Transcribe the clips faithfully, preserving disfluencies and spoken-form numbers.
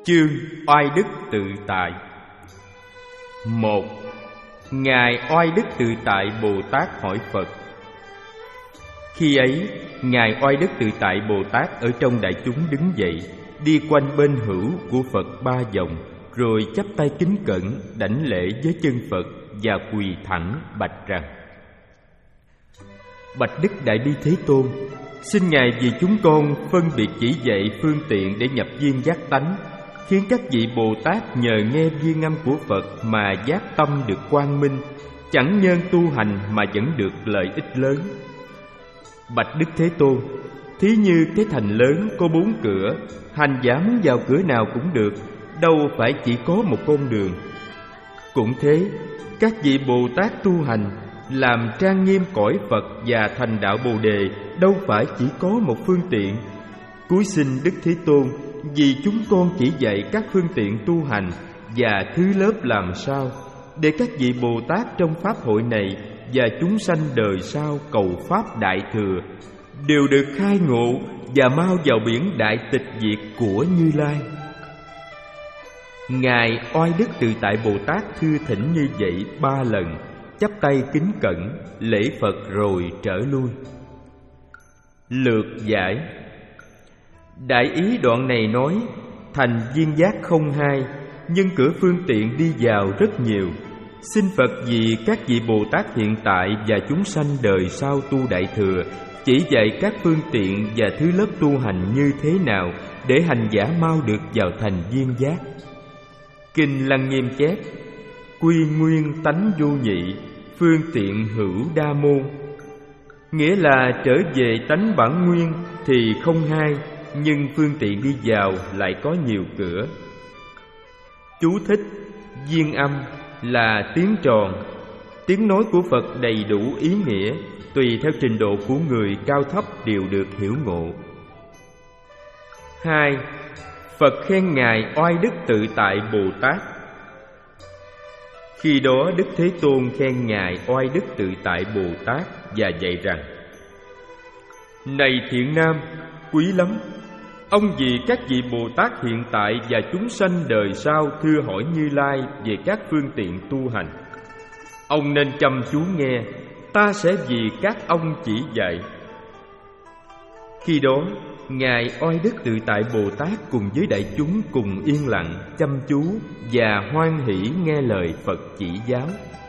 Chương Oai Đức Tự Tại. Một. Ngài Oai Đức Tự Tại Bồ Tát hỏi Phật. Khi ấy, Ngài Oai Đức Tự Tại Bồ Tát ở trong đại chúng đứng dậy, đi quanh bên hữu của Phật ba vòng, rồi chắp tay kính cẩn đảnh lễ với chân Phật và quỳ thẳng bạch rằng: Bạch Đức Đại Bi Thế Tôn, xin Ngài vì chúng con phân biệt chỉ dạy phương tiện để nhập viên giác tánh, khiến các vị Bồ Tát nhờ nghe viên âm của Phật mà giác tâm được quang minh, chẳng nhân tu hành mà vẫn được lợi ích lớn. Bạch Đức Thế Tôn, thí như cái thành lớn có bốn cửa, hành giả muốn vào cửa nào cũng được, đâu phải chỉ có một con đường. Cũng thế, các vị Bồ Tát tu hành làm trang nghiêm cõi Phật và thành đạo Bồ Đề đâu phải chỉ có một phương tiện. Cúi xin Đức Thế Tôn vì chúng con chỉ dạy các phương tiện tu hành và thứ lớp làm sao, để các vị Bồ Tát trong pháp hội này và chúng sanh đời sau cầu pháp đại thừa đều được khai ngộ và mau vào biển đại tịch diệt của Như Lai. Ngài Oai Đức Tự Tại Bồ Tát thưa thỉnh như vậy ba lần, chắp tay kính cẩn lễ Phật rồi trở lui. Lược giải. Đại ý đoạn này nói thành viên giác không hai, nhưng cửa phương tiện đi vào rất nhiều. Xin Phật vì các vị Bồ Tát hiện tại và chúng sanh đời sau tu đại thừa, chỉ dạy các phương tiện và thứ lớp tu hành như thế nào để hành giả mau được vào thành viên giác. Kinh Lăng Nghiêm chép: Quy nguyên tánh vô nhị, phương tiện hữu đa môn. Nghĩa là trở về tánh bản nguyên thì không hai, nhưng phương tiện đi vào lại có nhiều cửa. Chú thích: Viên âm là tiếng tròn. Tiếng nói của Phật đầy đủ ý nghĩa, tùy theo trình độ của người cao thấp đều được hiểu ngộ. Hai. Phật khen Ngài Oai Đức Tự Tại Bồ Tát. Khi đó Đức Thế Tôn khen Ngài Oai Đức Tự Tại Bồ Tát và dạy rằng: Này thiện nam, quý lắm, ông vì các vị Bồ Tát hiện tại và chúng sanh đời sau thưa hỏi Như Lai về các phương tiện tu hành. Ông nên chăm chú nghe, ta sẽ vì các ông chỉ dạy. Khi đó, Ngài Oai Đức Tự Tại Bồ Tát cùng với đại chúng cùng yên lặng, chăm chú và hoan hỷ nghe lời Phật chỉ giáo.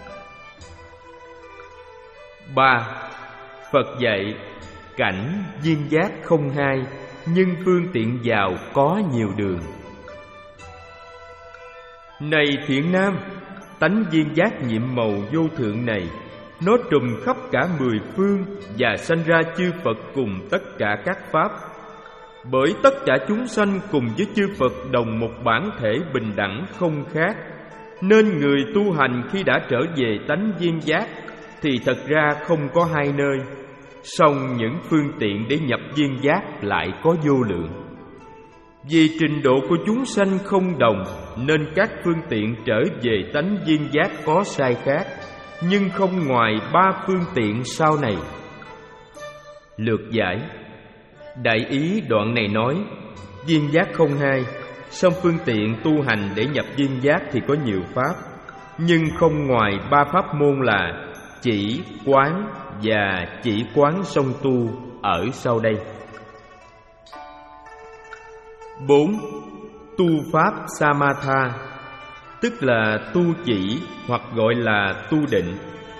Ba. Phật dạy cảnh viên giác không hai, nhưng phương tiện vào có nhiều đường. Này thiện nam, tánh viên giác nhiệm màu vô thượng này, nó trùm khắp cả mười phương và sanh ra chư Phật cùng tất cả các pháp. Bởi tất cả chúng sanh cùng với chư Phật đồng một bản thể bình đẳng không khác, nên người tu hành khi đã trở về tánh viên giác thì thật ra không có hai nơi. Song những phương tiện để nhập viên giác lại có vô lượng. Vì trình độ của chúng sanh không đồng, nên các phương tiện trở về tánh viên giác có sai khác, nhưng không ngoài ba phương tiện sau này. Lược giải. Đại ý đoạn này nói viên giác không hai, song phương tiện tu hành để nhập viên giác thì có nhiều pháp, nhưng không ngoài ba pháp môn là chỉ, quán và chỉ quán song tu ở sau đây. Bốn. Tu pháp Samatha, tức là tu chỉ hoặc gọi là tu định.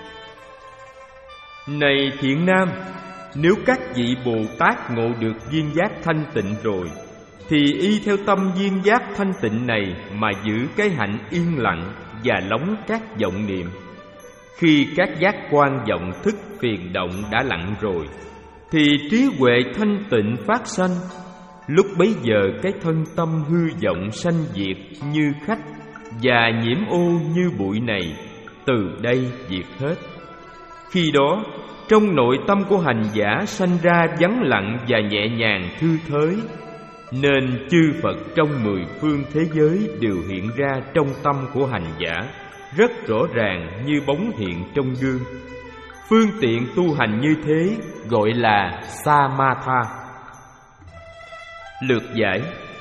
Này thiện nam, nếu các vị Bồ Tát ngộ được viên giác thanh tịnh rồi, thì y theo tâm viên giác thanh tịnh này mà giữ cái hạnh yên lặng và lóng các vọng niệm. Khi các giác quan vọng thức phiền động đã lặng rồi, thì trí huệ thanh tịnh phát sanh. Lúc bấy giờ cái thân tâm hư vọng sanh diệt như khách, và nhiễm ô như bụi này từ đây diệt hết. Khi đó trong nội tâm của hành giả sanh ra vắng lặng và nhẹ nhàng thư thới, nên chư Phật trong mười phương thế giới đều hiện ra trong tâm của hành giả rất rõ ràng như bóng hiện trong gương. Phương tiện tu hành như thế gọi là Samatha. Lược giải.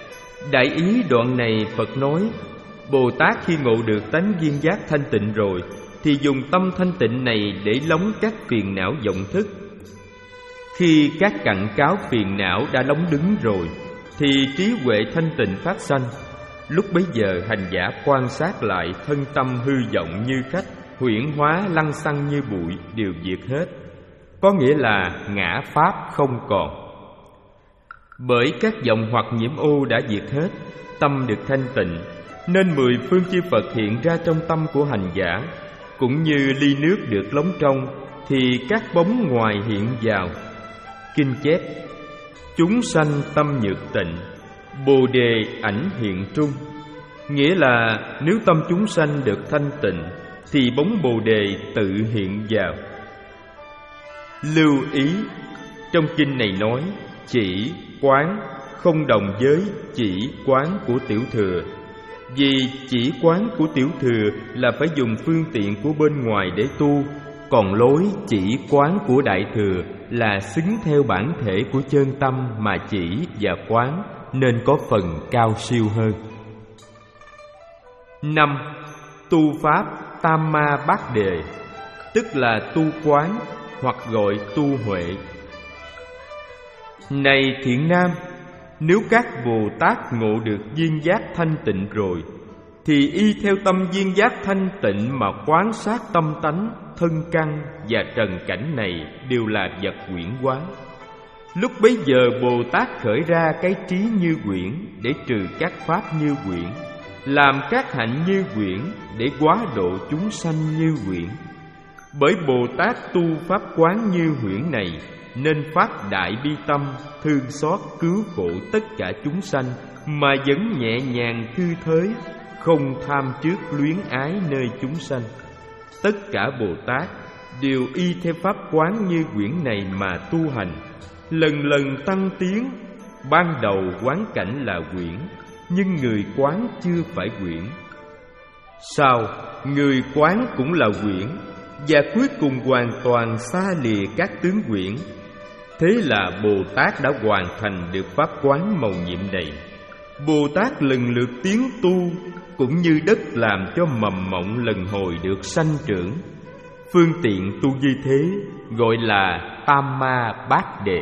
Đại ý đoạn này Phật nói, Bồ Tát khi ngộ được tánh duyên giác thanh tịnh rồi thì dùng tâm thanh tịnh này để lóng các phiền não vọng thức. Khi các cặn cáo phiền não đã lóng đứng rồi thì trí huệ thanh tịnh phát sanh. Lúc bấy giờ hành giả quan sát lại thân tâm hư vọng như khách, huyễn hóa lăng xăng như bụi đều diệt hết, có nghĩa là ngã pháp không còn. Bởi các vọng hoặc nhiễm ô đã diệt hết, tâm được thanh tịnh, nên mười phương chư Phật hiện ra trong tâm của hành giả. Cũng như ly nước được lóng trong thì các bóng ngoài hiện vào. Kinh chép: chúng sanh tâm nhược tịnh, bồ đề ảnh hiện trung. Nghĩa là nếu tâm chúng sanh được thanh tịnh thì bóng bồ đề tự hiện vào. Lưu ý, trong kinh này nói chỉ, quán không đồng với chỉ, quán của Tiểu Thừa. Vì chỉ, quán của Tiểu Thừa là phải dùng phương tiện của bên ngoài để tu, còn lối chỉ, quán của Đại Thừa là xứng theo bản thể của chân tâm mà chỉ và quán, nên có phần cao siêu hơn. Năm. Tu pháp Tam Ma Bát Đề, tức là tu quán hoặc gọi tu huệ. Này thiện nam, nếu các Bồ Tát ngộ được duyên giác thanh tịnh rồi thì y theo tâm duyên giác thanh tịnh mà quán sát tâm tánh, thân căn và trần cảnh này đều là vật huyễn hóa. Lúc bấy giờ Bồ Tát khởi ra cái trí như huyễn để trừ các pháp như huyễn, làm các hạnh như huyễn để hóa độ chúng sanh như huyễn. Bởi Bồ Tát tu pháp quán như huyễn này nên phát đại bi tâm, thương xót cứu khổ tất cả chúng sanh, mà vẫn nhẹ nhàng thư thới, không tham trước luyến ái nơi chúng sanh. Tất cả Bồ Tát đều y theo pháp quán như huyễn này mà tu hành, lần lần tăng tiến. Ban đầu quán cảnh là huyễn, nhưng người quán chưa phải huyễn. Sau, người quán cũng là huyễn, và cuối cùng hoàn toàn xa lìa các tướng huyễn. Thế là Bồ Tát đã hoàn thành được pháp quán mầu nhiệm này. Bồ Tát lần lượt tiến tu, cũng như đất làm cho mầm mộng lần hồi được sanh trưởng. Phương tiện tu như thế gọi là Tam Ma Bát Đề.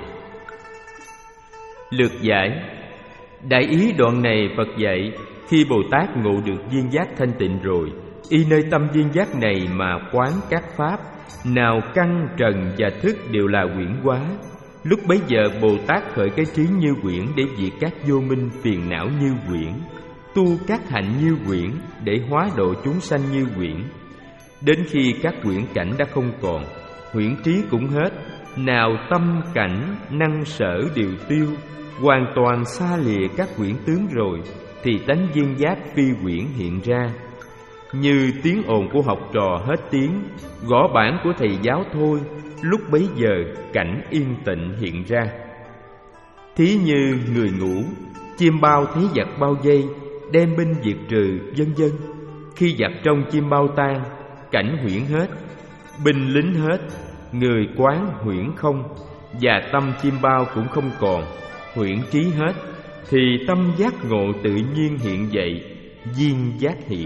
Lược giải. Đại ý đoạn này Phật dạy, khi Bồ Tát ngộ được duyên giác thanh tịnh rồi, y nơi tâm duyên giác này mà quán các pháp, nào căn trần và thức đều là huyễn hóa. Lúc bấy giờ Bồ Tát khởi cái trí như huyễn để diệt các vô minh phiền não như huyễn, tu các hạnh như huyễn để hóa độ chúng sanh như huyễn. Đến khi các huyễn cảnh đã không còn, huyễn trí cũng hết, nào tâm cảnh năng sở đều tiêu, hoàn toàn xa lìa các huyễn tướng rồi, thì tánh duyên giác phi huyễn hiện ra. Như tiếng ồn của học trò hết tiếng, gõ bảng của thầy giáo thôi, lúc bấy giờ cảnh yên tịnh hiện ra. Thí như người ngủ, chim bao thấy giặc bao vây, đem binh diệt trừ, vân vân. Khi giặc trong chim bao tan, cảnh huyễn hết, binh lính hết, người quán huyễn không, và tâm chim bao cũng không còn, huyễn trí hết, thì tâm giác ngộ tự nhiên hiện dậy, duyên giác hiện.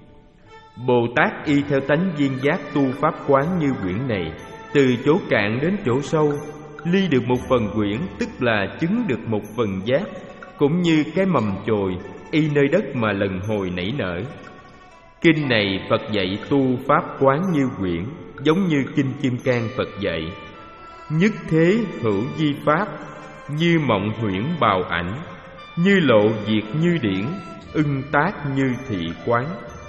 Bồ Tát y theo tánh duyên giác tu pháp quán như huyễn này, từ chỗ cạn đến chỗ sâu, ly được một phần huyễn, tức là chứng được một phần giác, cũng như cái mầm chồi y nơi đất mà lần hồi nảy nở. Kinh này Phật dạy tu pháp quán như huyễn, giống như kinh Kim Cang Phật dạy: nhất thế hữu di pháp, như mộng huyễn bào ảnh, như lộ diệt như điển, ưng tác như thị quán.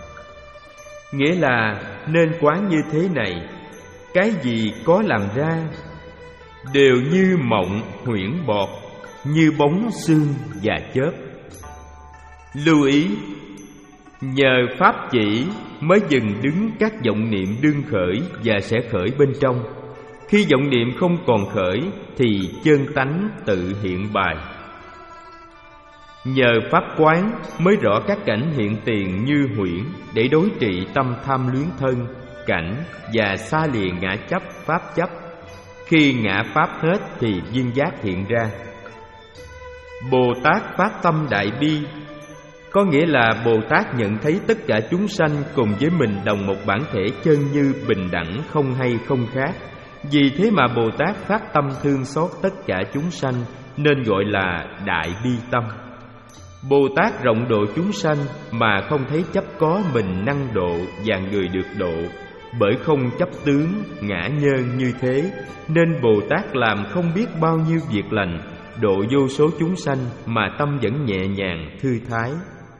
Nghĩa là nên quán như thế này, cái gì có làm ra đều như mộng huyễn bọt, như bóng xương và chớp. Lưu ý, nhờ pháp chỉ mới dừng đứng các vọng niệm đương khởi và sẽ khởi bên trong. Khi vọng niệm không còn khởi thì chân tánh tự hiện bài. Nhờ pháp quán mới rõ các cảnh hiện tiền như huyễn, để đối trị tâm tham luyến thân, cảnh và xa lìa ngã chấp, pháp chấp. Khi ngã pháp hết thì duyên giác hiện ra. Bồ Tát phát tâm đại bi, có nghĩa là Bồ Tát nhận thấy tất cả chúng sanh cùng với mình đồng một bản thể chân như, bình đẳng, không hay không khác. Vì thế mà Bồ Tát phát tâm thương xót tất cả chúng sanh, nên gọi là đại bi tâm. Bồ Tát rộng độ chúng sanh mà không thấy chấp có mình năng độ và người được độ. Bởi không chấp tướng, ngã nhơn như thế, nên Bồ Tát làm không biết bao nhiêu việc lành, độ vô số chúng sanh mà tâm vẫn nhẹ nhàng, thư thái.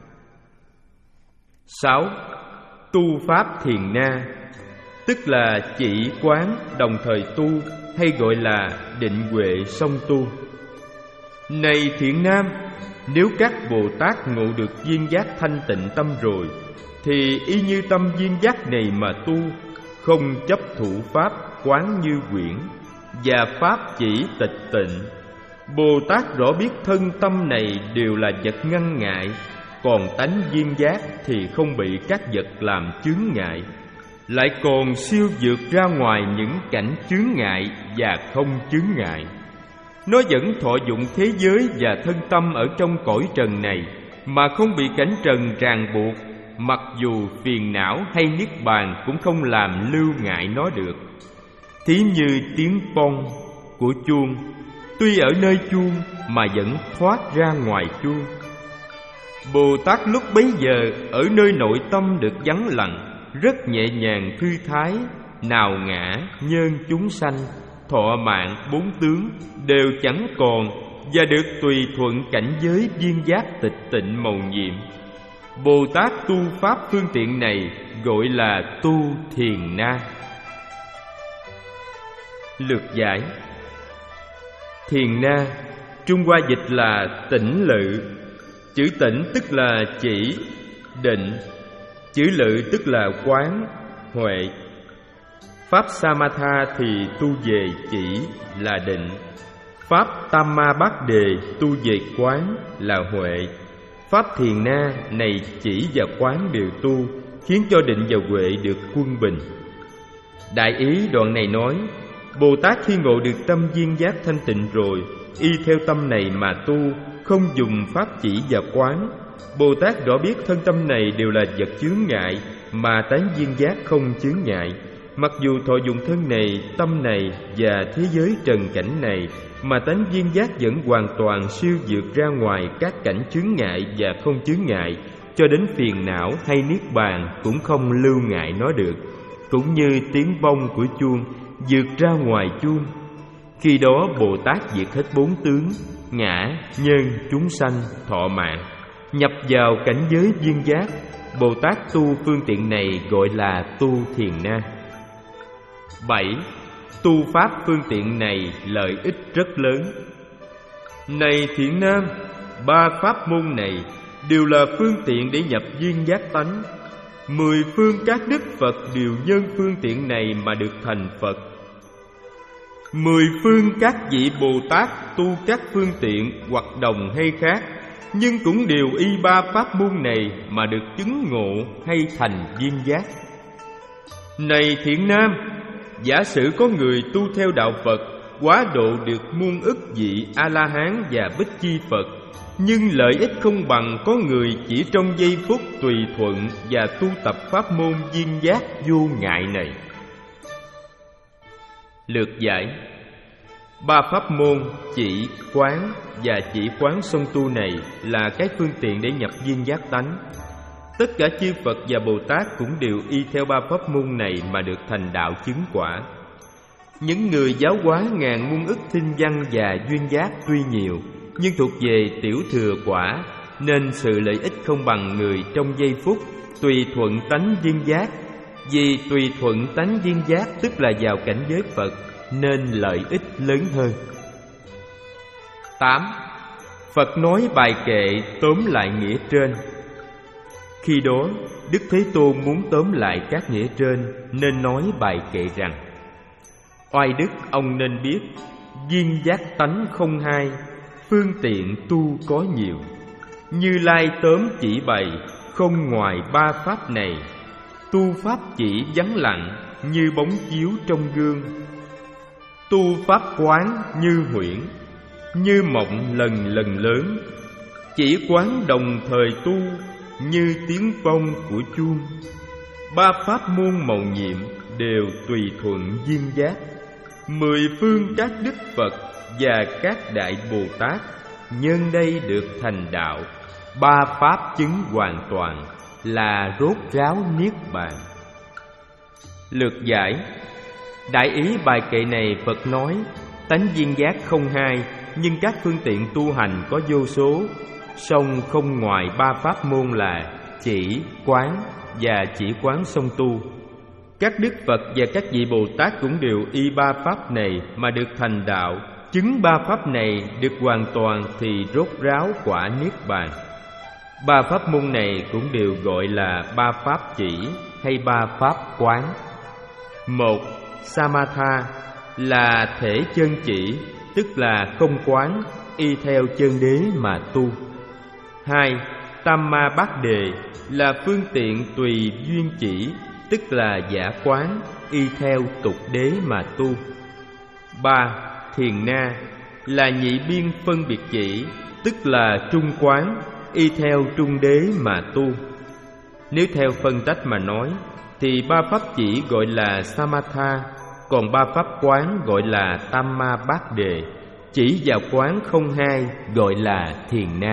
Sáu. Tu pháp thiền na, tức là chỉ quán đồng thời tu, hay gọi là định huệ song tu. Này thiện nam, nếu các Bồ Tát ngộ được viên giác thanh tịnh tâm rồi, thì y như tâm viên giác này mà tu, không chấp thủ pháp quán như quyển, và pháp chỉ tịch tịnh. Bồ Tát rõ biết thân tâm này đều là vật ngăn ngại, còn tánh viên giác thì không bị các vật làm chướng ngại, lại còn siêu vượt ra ngoài những cảnh chướng ngại và không chướng ngại. Nó vẫn thọ dụng thế giới và thân tâm ở trong cõi trần này, mà không bị cảnh trần ràng buộc, mặc dù phiền não hay niết bàn cũng không làm lưu ngại nó được. Thí như tiếng pong của chuông, tuy ở nơi chuông mà vẫn thoát ra ngoài chuông. Bồ Tát lúc bấy giờ ở nơi nội tâm được vắng lặng, rất nhẹ nhàng thư thái, nào ngã nhơn chúng sanh, thọ mạng bốn tướng đều chẳng còn, và được tùy thuận cảnh giới viên giác tịch tịnh mầu nhiệm. Bồ Tát tu pháp phương tiện này gọi là tu thiền na. Lược giải. Thiền na Trung Hoa dịch là tĩnh lự. Chữ tĩnh tức là chỉ, định. Chữ lự tức là quán, huệ. Pháp Samatha thì tu về chỉ là định. Pháp Tamma Bát Đề tu về quán là huệ. Pháp thiền na này chỉ và quán đều tu, khiến cho định và huệ được quân bình. Đại ý đoạn này nói, Bồ Tát khi ngộ được tâm viên giác thanh tịnh rồi, y theo tâm này mà tu, không dùng pháp chỉ và quán. Bồ Tát rõ biết thân tâm này đều là vật chướng ngại, mà tánh viên giác không chướng ngại. Mặc dù thọ dụng thân này, tâm này và thế giới trần cảnh này, mà tánh viên giác vẫn hoàn toàn siêu vượt ra ngoài các cảnh chướng ngại và không chướng ngại, cho đến phiền não hay niết bàn cũng không lưu ngại nó được. Cũng như tiếng vong của chuông vượt ra ngoài chuông. Khi đó Bồ Tát diệt hết bốn tướng, ngã, nhân, chúng sanh, thọ mạng, nhập vào cảnh giới viên giác. Bồ Tát tu phương tiện này gọi là tu thiền na. Bảy. Tu pháp phương tiện này lợi ích rất lớn. Này thiện nam, ba pháp môn này đều là phương tiện để nhập viên giác tánh. Mười phương các đức Phật đều nhân phương tiện này mà được thành Phật. Mười phương các vị Bồ Tát tu các phương tiện hoặc đồng hay khác, nhưng cũng đều y ba pháp môn này mà được chứng ngộ hay thành viên giác. Này thiện nam, giả sử có người tu theo đạo Phật, quá độ được muôn ức vị A-la-hán và Bích Chi Phật, nhưng lợi ích không bằng có người chỉ trong giây phút tùy thuận và tu tập pháp môn viên giác vô ngại này. Lược giải. Ba pháp môn chỉ, quán và chỉ quán song tu này là cái phương tiện để nhập viên giác tánh. Tất cả chư Phật và Bồ Tát cũng đều y theo ba pháp môn này mà được thành đạo chứng quả. Những người giáo hóa ngàn muôn ức thinh văn và duyên giác tuy nhiều, nhưng thuộc về tiểu thừa quả, nên sự lợi ích không bằng người trong giây phút tùy thuận tánh viên giác. Vì tùy thuận tánh viên giác tức là vào cảnh giới Phật, nên lợi ích lớn hơn. Tám. Phật nói bài kệ tóm lại nghĩa trên. Khi đó Đức Thế Tôn muốn tóm lại các nghĩa trên, nên nói bài kệ rằng: Oai đức ông nên biết, viên giác tánh không hai, phương tiện tu có nhiều. Như Lai tóm chỉ bày, không ngoài ba pháp này. Tu pháp chỉ vắng lặng, như bóng chiếu trong gương. Tu pháp quán như huyễn, như mộng lần lần lớn. Chỉ quán đồng thời tu, như tiếng vong của chuông. Ba pháp môn mầu nhiệm đều tùy thuận duyên giác. Mười phương các đức Phật và các đại Bồ Tát nhân đây được thành đạo. Ba pháp chứng hoàn toàn là rốt ráo niết bàn. Lược giải. Đại ý bài kệ này Phật nói tánh duyên giác không hai, nhưng các phương tiện tu hành có vô số, song không ngoài ba pháp môn là chỉ, quán và chỉ quán song tu. Các đức Phật và các vị Bồ Tát cũng đều y ba pháp này mà được thành đạo. Chứng ba pháp này được hoàn toàn thì rốt ráo quả niết bàn. Ba pháp môn này cũng đều gọi là ba pháp chỉ hay ba pháp quán. Một, Samatha là thể chân chỉ, tức là không quán, y theo chân đế mà tu. Hai, Tamma Bát Đề là phương tiện tùy duyên chỉ, tức là giả quán, y theo tục đế mà tu. Ba, Thiền Na là nhị biên phân biệt chỉ, tức là trung quán, y theo trung đế mà tu. Nếu theo phân tách mà nói thì ba pháp chỉ gọi là Samatha, còn ba pháp quán gọi là Tamma Bát Đề. Chỉ và quán không hai gọi là Thiền Na.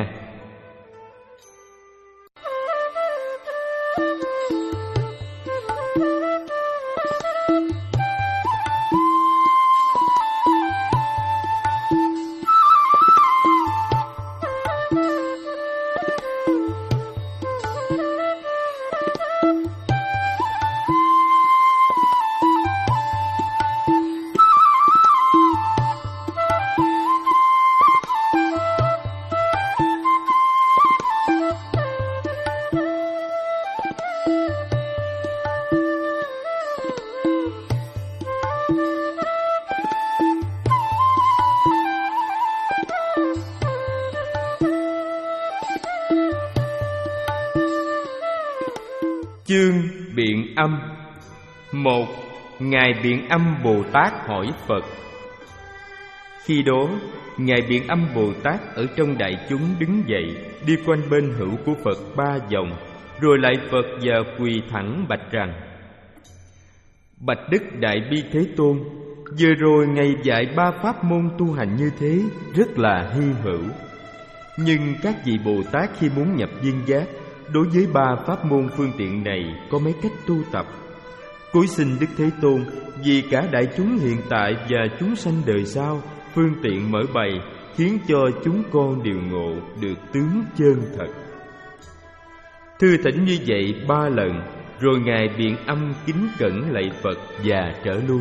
Chương Biện Âm. Một. Ngài Biện Âm Bồ Tát hỏi Phật. Khi đó, Ngài Biện Âm Bồ Tát ở trong đại chúng đứng dậy, đi quanh bên hữu của Phật ba vòng, rồi lại Phật và quỳ thẳng bạch rằng: Bạch Đức Đại Bi Thế Tôn, vừa rồi Ngài dạy ba pháp môn tu hành như thế rất là hy hữu. Nhưng các vị Bồ Tát khi muốn nhập viên giác, đối với ba pháp môn phương tiện này có mấy cách tu tập. Cúi xin Đức Thế Tôn vì cả đại chúng hiện tại và chúng sanh đời sau phương tiện mở bày, khiến cho chúng con đều ngộ được tướng chân thật. Thưa thỉnh như vậy ba lần, rồi Ngài Biện Âm kính cẩn lạy Phật và trở lui.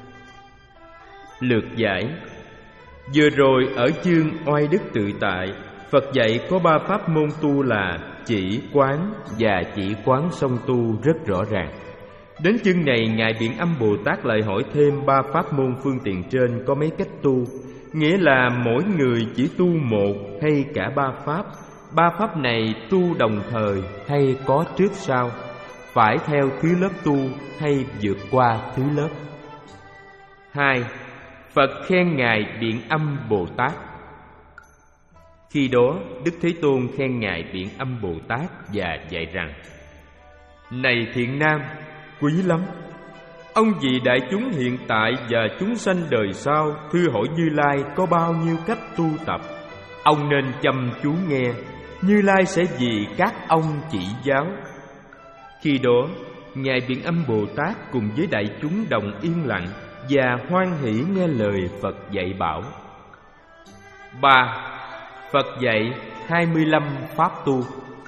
Lược giải. Vừa rồi ở chương Oai Đức Tự Tại, Phật dạy có ba pháp môn tu là chỉ, quán và chỉ quán song tu rất rõ ràng. Đến chương này, Ngài Biện Âm Bồ Tát lại hỏi thêm ba pháp môn phương tiện trên có mấy cách tu, nghĩa là mỗi người chỉ tu một hay cả ba pháp. Ba pháp này tu đồng thời hay có trước sau, phải theo thứ lớp tu hay vượt qua thứ lớp. Hai. Phật khen Ngài Biện Âm Bồ Tát. Khi đó, Đức Thế Tôn khen Ngài Biện Âm Bồ Tát và dạy rằng: Này thiện nam, quý lắm! Ông vì đại chúng hiện tại và chúng sanh đời sau thưa hỏi Như Lai có bao nhiêu cách tu tập. Ông nên chăm chú nghe, Như Lai sẽ vì các ông chỉ giáo. Khi đó, Ngài Biện Âm Bồ Tát cùng với đại chúng đồng yên lặng và hoan hỷ nghe lời Phật dạy bảo. Ba. Phật dạy hai mươi lăm pháp tu.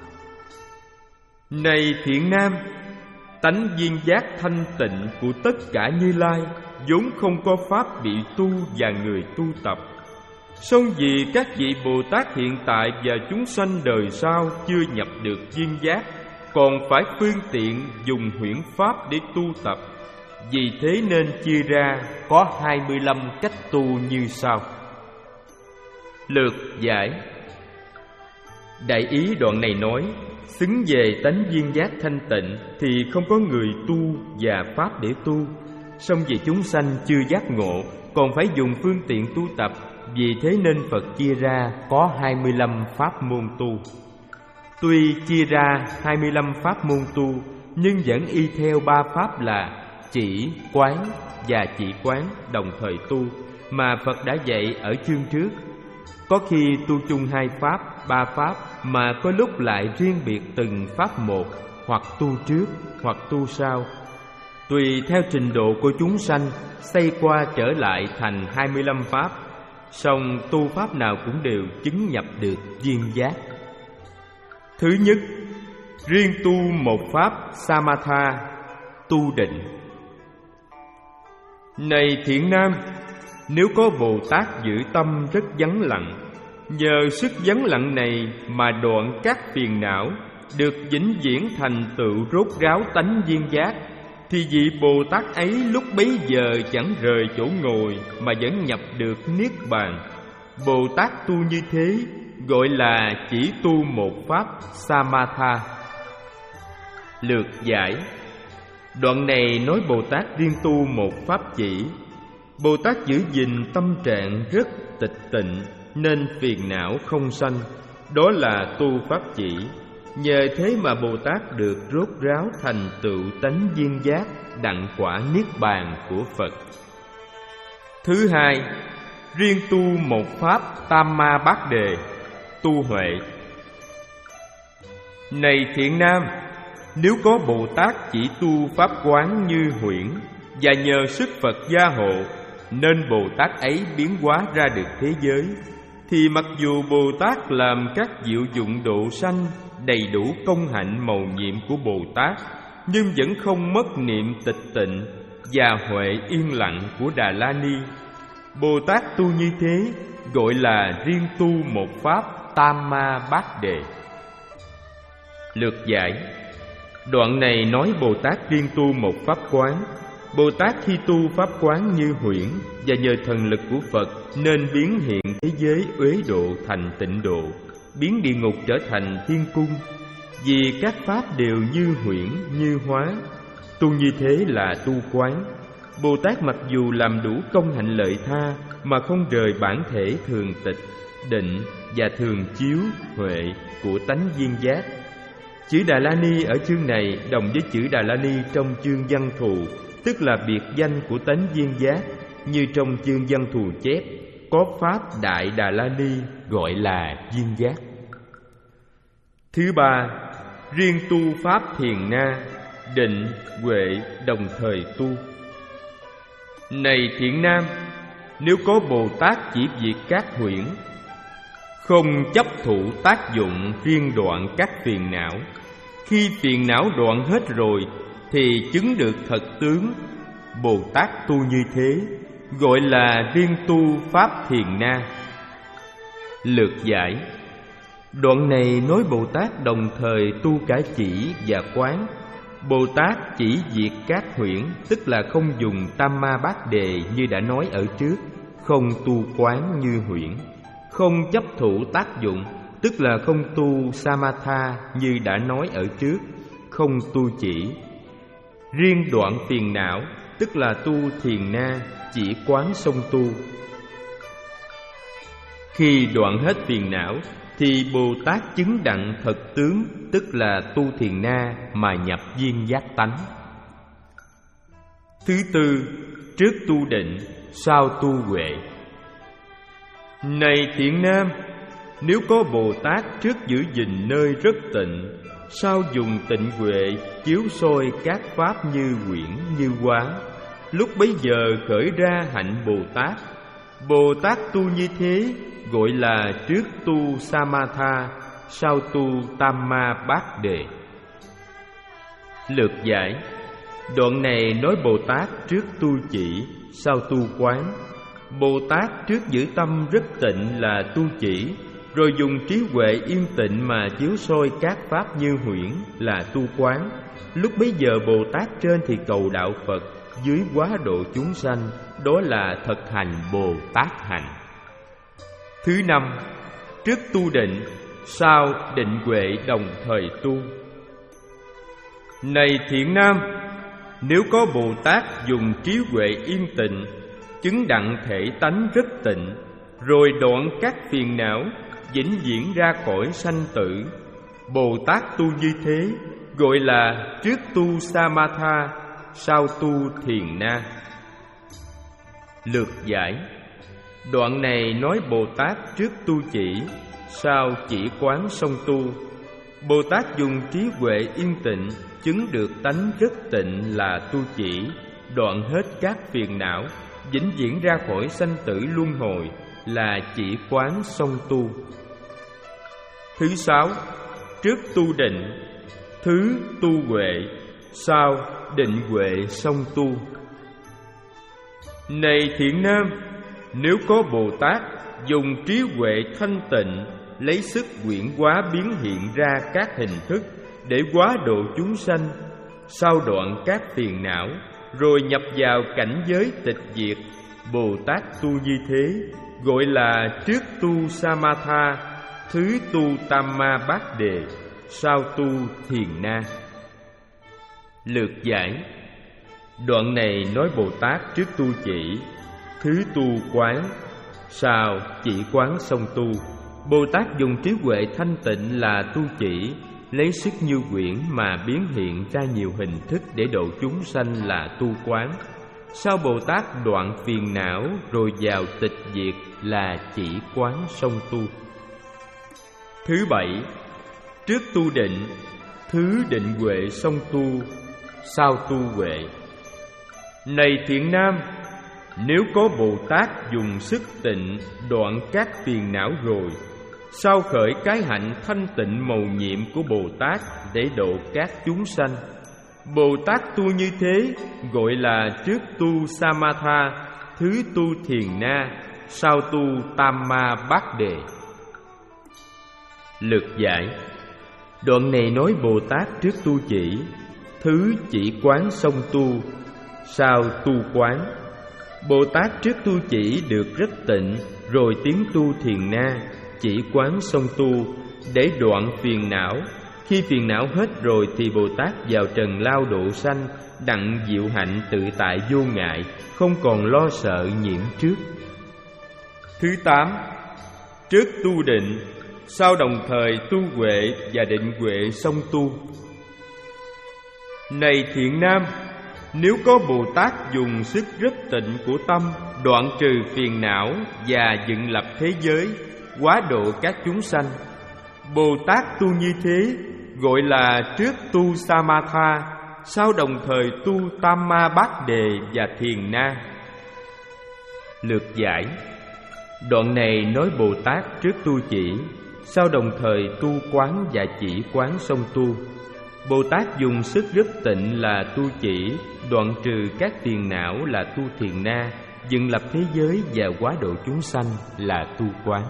Này thiện nam, tánh duyên giác thanh tịnh của tất cả Như Lai vốn không có pháp bị tu và người tu tập. Song vì các vị Bồ Tát hiện tại và chúng sanh đời sau chưa nhập được duyên giác, còn phải phương tiện dùng huyễn pháp để tu tập. Vì thế nên chia ra có hai mươi lăm cách tu như sau. Lược giải. Đại ý đoạn này nói, xứng về tánh duyên giác thanh tịnh thì không có người tu và pháp để tu. song vì chúng sanh chưa giác ngộ, còn phải dùng phương tiện tu tập. Vì thế nên Phật chia ra có hai mươi lăm pháp môn tu. Tuy chia ra hai mươi lăm pháp môn tu, nhưng vẫn y theo ba pháp là chỉ, quán và chỉ quán đồng thời tu mà Phật đã dạy ở chương trước. Có khi tu chung hai pháp, ba pháp, mà có lúc lại riêng biệt từng pháp một, hoặc tu trước, hoặc tu sau. Tùy theo trình độ của chúng sanh, xây qua trở lại thành hai mươi lăm pháp, song tu pháp nào cũng đều chứng nhập được viên giác. Thứ nhất, riêng tu một pháp Samatha, tu định. Này thiện nam, nếu có Bồ Tát giữ tâm rất vắng lặng, nhờ sức vắng lặng này mà đoạn các phiền não, được vĩnh viễn thành tựu rốt ráo tánh viên giác, thì vị Bồ Tát ấy lúc bấy giờ chẳng rời chỗ ngồi mà vẫn nhập được Niết Bàn. Bồ Tát tu như thế gọi là chỉ tu một pháp Samatha. Lược giải. Đoạn này nói Bồ Tát riêng tu một pháp chỉ. Bồ Tát giữ gìn tâm trạng rất tịch tịnh nên phiền não không sanh, đó là tu pháp chỉ. Nhờ thế mà Bồ Tát được rốt ráo thành tựu tánh viên giác, đặng quả Niết Bàn của Phật. Thứ hai, riêng tu một pháp Tam Ma Bát Đề, tu huệ. Này thiện nam, nếu có Bồ Tát chỉ tu pháp quán như huyễn, và nhờ sức Phật gia hộ, nên Bồ Tát ấy biến hóa ra được thế giới, thì mặc dù Bồ Tát làm các diệu dụng độ sanh, đầy đủ công hạnh mầu nhiệm của Bồ Tát, nhưng vẫn không mất niệm tịch tịnh và huệ yên lặng của Đà La Ni. Bồ Tát tu như thế gọi là riêng tu một pháp Tam Ma Bát Đề. Lược giải. Đoạn này nói Bồ Tát riêng tu một pháp quán. Bồ Tát khi tu pháp quán như huyễn, và nhờ thần lực của Phật nên biến hiện thế giới uế độ thành tịnh độ, biến địa ngục trở thành thiên cung. Vì các pháp đều như huyễn như hóa. Tu như thế là tu quán. Bồ Tát mặc dù làm đủ công hạnh lợi tha, mà không rời bản thể thường tịch, định và thường chiếu, huệ của tánh viên giác. Chữ Đà La Ni ở chương này đồng với chữ Đà La Ni trong chương Văn Thù, tức là biệt danh của tánh viên giác. Như trong chương Văn Thù chép, có pháp Đại Đà La Ni gọi là viên giác. Thứ ba, riêng tu pháp Thiền Na, định, huệ đồng thời tu. Này thiện nam, nếu có Bồ Tát chỉ diệt các huyễn, không chấp thụ tác dụng riêng đoạn các phiền não, khi phiền não đoạn hết rồi thì chứng được thật tướng. Bồ Tát tu như thế gọi là riêng tu pháp Thiền Na. Lược giải. Đoạn này nói Bồ Tát đồng thời tu cả chỉ và quán. Bồ Tát chỉ diệt các huyễn, tức là không dùng Tam Ma Bát Đề như đã nói ở trước, không tu quán như huyễn. Không chấp thụ tác dụng, tức là không tu Samatha như đã nói ở trước, không tu chỉ. Riêng đoạn phiền não, tức là tu Thiền Na, chỉ quán song tu. Khi đoạn hết phiền não thì Bồ Tát chứng đặng thật tướng, tức là tu Thiền Na mà nhập viên giác tánh. Thứ tư, trước tu định, sau tu huệ. Này thiện nam, nếu có Bồ Tát trước giữ gìn nơi rất tịnh, sau dùng tịnh huệ chiếu soi các pháp như quyển như hóa, lúc bấy giờ khởi ra hạnh Bồ Tát. Bồ Tát tu như thế gọi là trước tu Samatha, sau tu Tam Ma Bát Đề. Lược giải. Đoạn này nói Bồ Tát trước tu chỉ, sau tu quán. Bồ Tát trước giữ tâm rất tịnh là tu chỉ, rồi dùng trí huệ yên tịnh mà chiếu soi các pháp như huyễn là tu quán. Lúc bấy giờ Bồ Tát trên thì cầu đạo Phật, dưới hóa độ chúng sanh, đó là thực hành Bồ Tát hành. Thứ năm, trước tu định, sau định huệ đồng thời tu. Này thiện nam, Nếu có Bồ Tát dùng trí huệ yên tịnh, chứng đặng thể tánh rất tịnh, rồi đoạn các phiền não, vĩnh viễn ra khỏi sanh tử. Bồ Tát tu như thế gọi là trước tu Samatha, sau tu Thiền Na. Lược giải. Đoạn này nói Bồ Tát trước tu chỉ, sau chỉ quán song tu. Bồ Tát dùng trí huệ yên tịnh, chứng được tánh rất tịnh là tu chỉ, đoạn hết các phiền não, vĩnh viễn ra khỏi sanh tử luân hồi là chỉ quán song tu. Thứ sáu, trước tu định. Thứ tu huệ, sau định huệ song tu. Này thiện nam, nếu có Bồ Tát dùng trí huệ thanh tịnh, lấy sức quyển hóa biến hiện ra các hình thức để hóa độ chúng sanh, sau đoạn các phiền não, rồi nhập vào cảnh giới tịch diệt, Bồ Tát tu như thế gọi là trước tu Samatha, thứ tu Tamma Bát Đề, sau tu Thiền Na. Lược giải. Đoạn này nói Bồ Tát trước tu chỉ, thứ tu quán, sau chỉ quán song tu. Bồ Tát dùng trí huệ thanh tịnh là tu chỉ, lấy sức như quyển mà biến hiện ra nhiều hình thức để độ chúng sanh là tu quán. Sau Bồ Tát đoạn phiền não rồi vào tịch diệt là chỉ quán song tu. Thứ bảy, trước tu định. Thứ định huệ song tu, sau tu huệ. Này thiện nam, nếu có Bồ Tát dùng sức tịnh đoạn các phiền não rồi, sau khởi cái hạnh thanh tịnh mầu nhiệm của Bồ Tát để độ các chúng sanh, Bồ Tát tu như thế gọi là trước tu Samatha, thứ tu Thiền Na, sau tu Tamma Bát Đề. Lược giải. Đoạn này nói Bồ Tát trước tu chỉ, thứ chỉ quán song tu, sau tu quán. Bồ Tát trước tu chỉ được rất tịnh, rồi tiến tu Thiền Na, chỉ quán song tu để đoạn phiền não. Khi phiền não hết rồi thì Bồ Tát vào trần lao độ sanh, đặng diệu hạnh tự tại vô ngại, không còn lo sợ nhiễm trước. Thứ tám, trước tu định, sau đồng thời tu huệ và định huệ song tu. Này thiện nam, nếu có Bồ Tát dùng sức rất tịnh của tâm, đoạn trừ phiền não và dựng lập thế giới, hóa độ các chúng sanh, Bồ Tát tu như thế gọi là trước tu Samatha, sau đồng thời tu Tamma Bát Đề và Thiền Na. Lược giải. Đoạn này nói Bồ Tát trước tu chỉ, sau đồng thời tu quán và chỉ quán song tu. Bồ Tát dùng sức rất tịnh là tu chỉ, đoạn trừ các phiền não là tu Thiền Na, dựng lập thế giới và hóa độ chúng sanh là tu quán.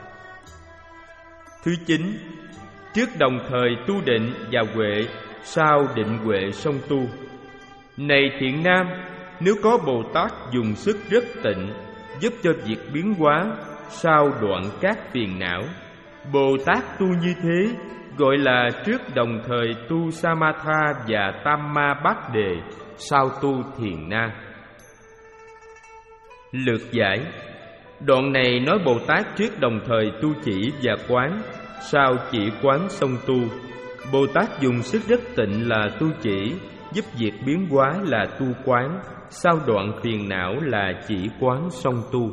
Thứ chín, trước đồng thời tu định và huệ, sau định huệ song tu. Này thiện nam, nếu có Bồ Tát dùng sức rất tịnh, giúp cho việc biến hóa, sau đoạn các phiền não, Bồ Tát tu như thế gọi là trước đồng thời tu Samatha và Tamma Bát Đề, sau tu Thiền Na. Lược giải. Đoạn này nói Bồ Tát trước đồng thời tu chỉ và quán, sau chỉ quán song tu. Bồ Tát dùng sức rất tịnh là tu chỉ, giúp việc biến hóa là tu quán, sau đoạn phiền não là chỉ quán song tu.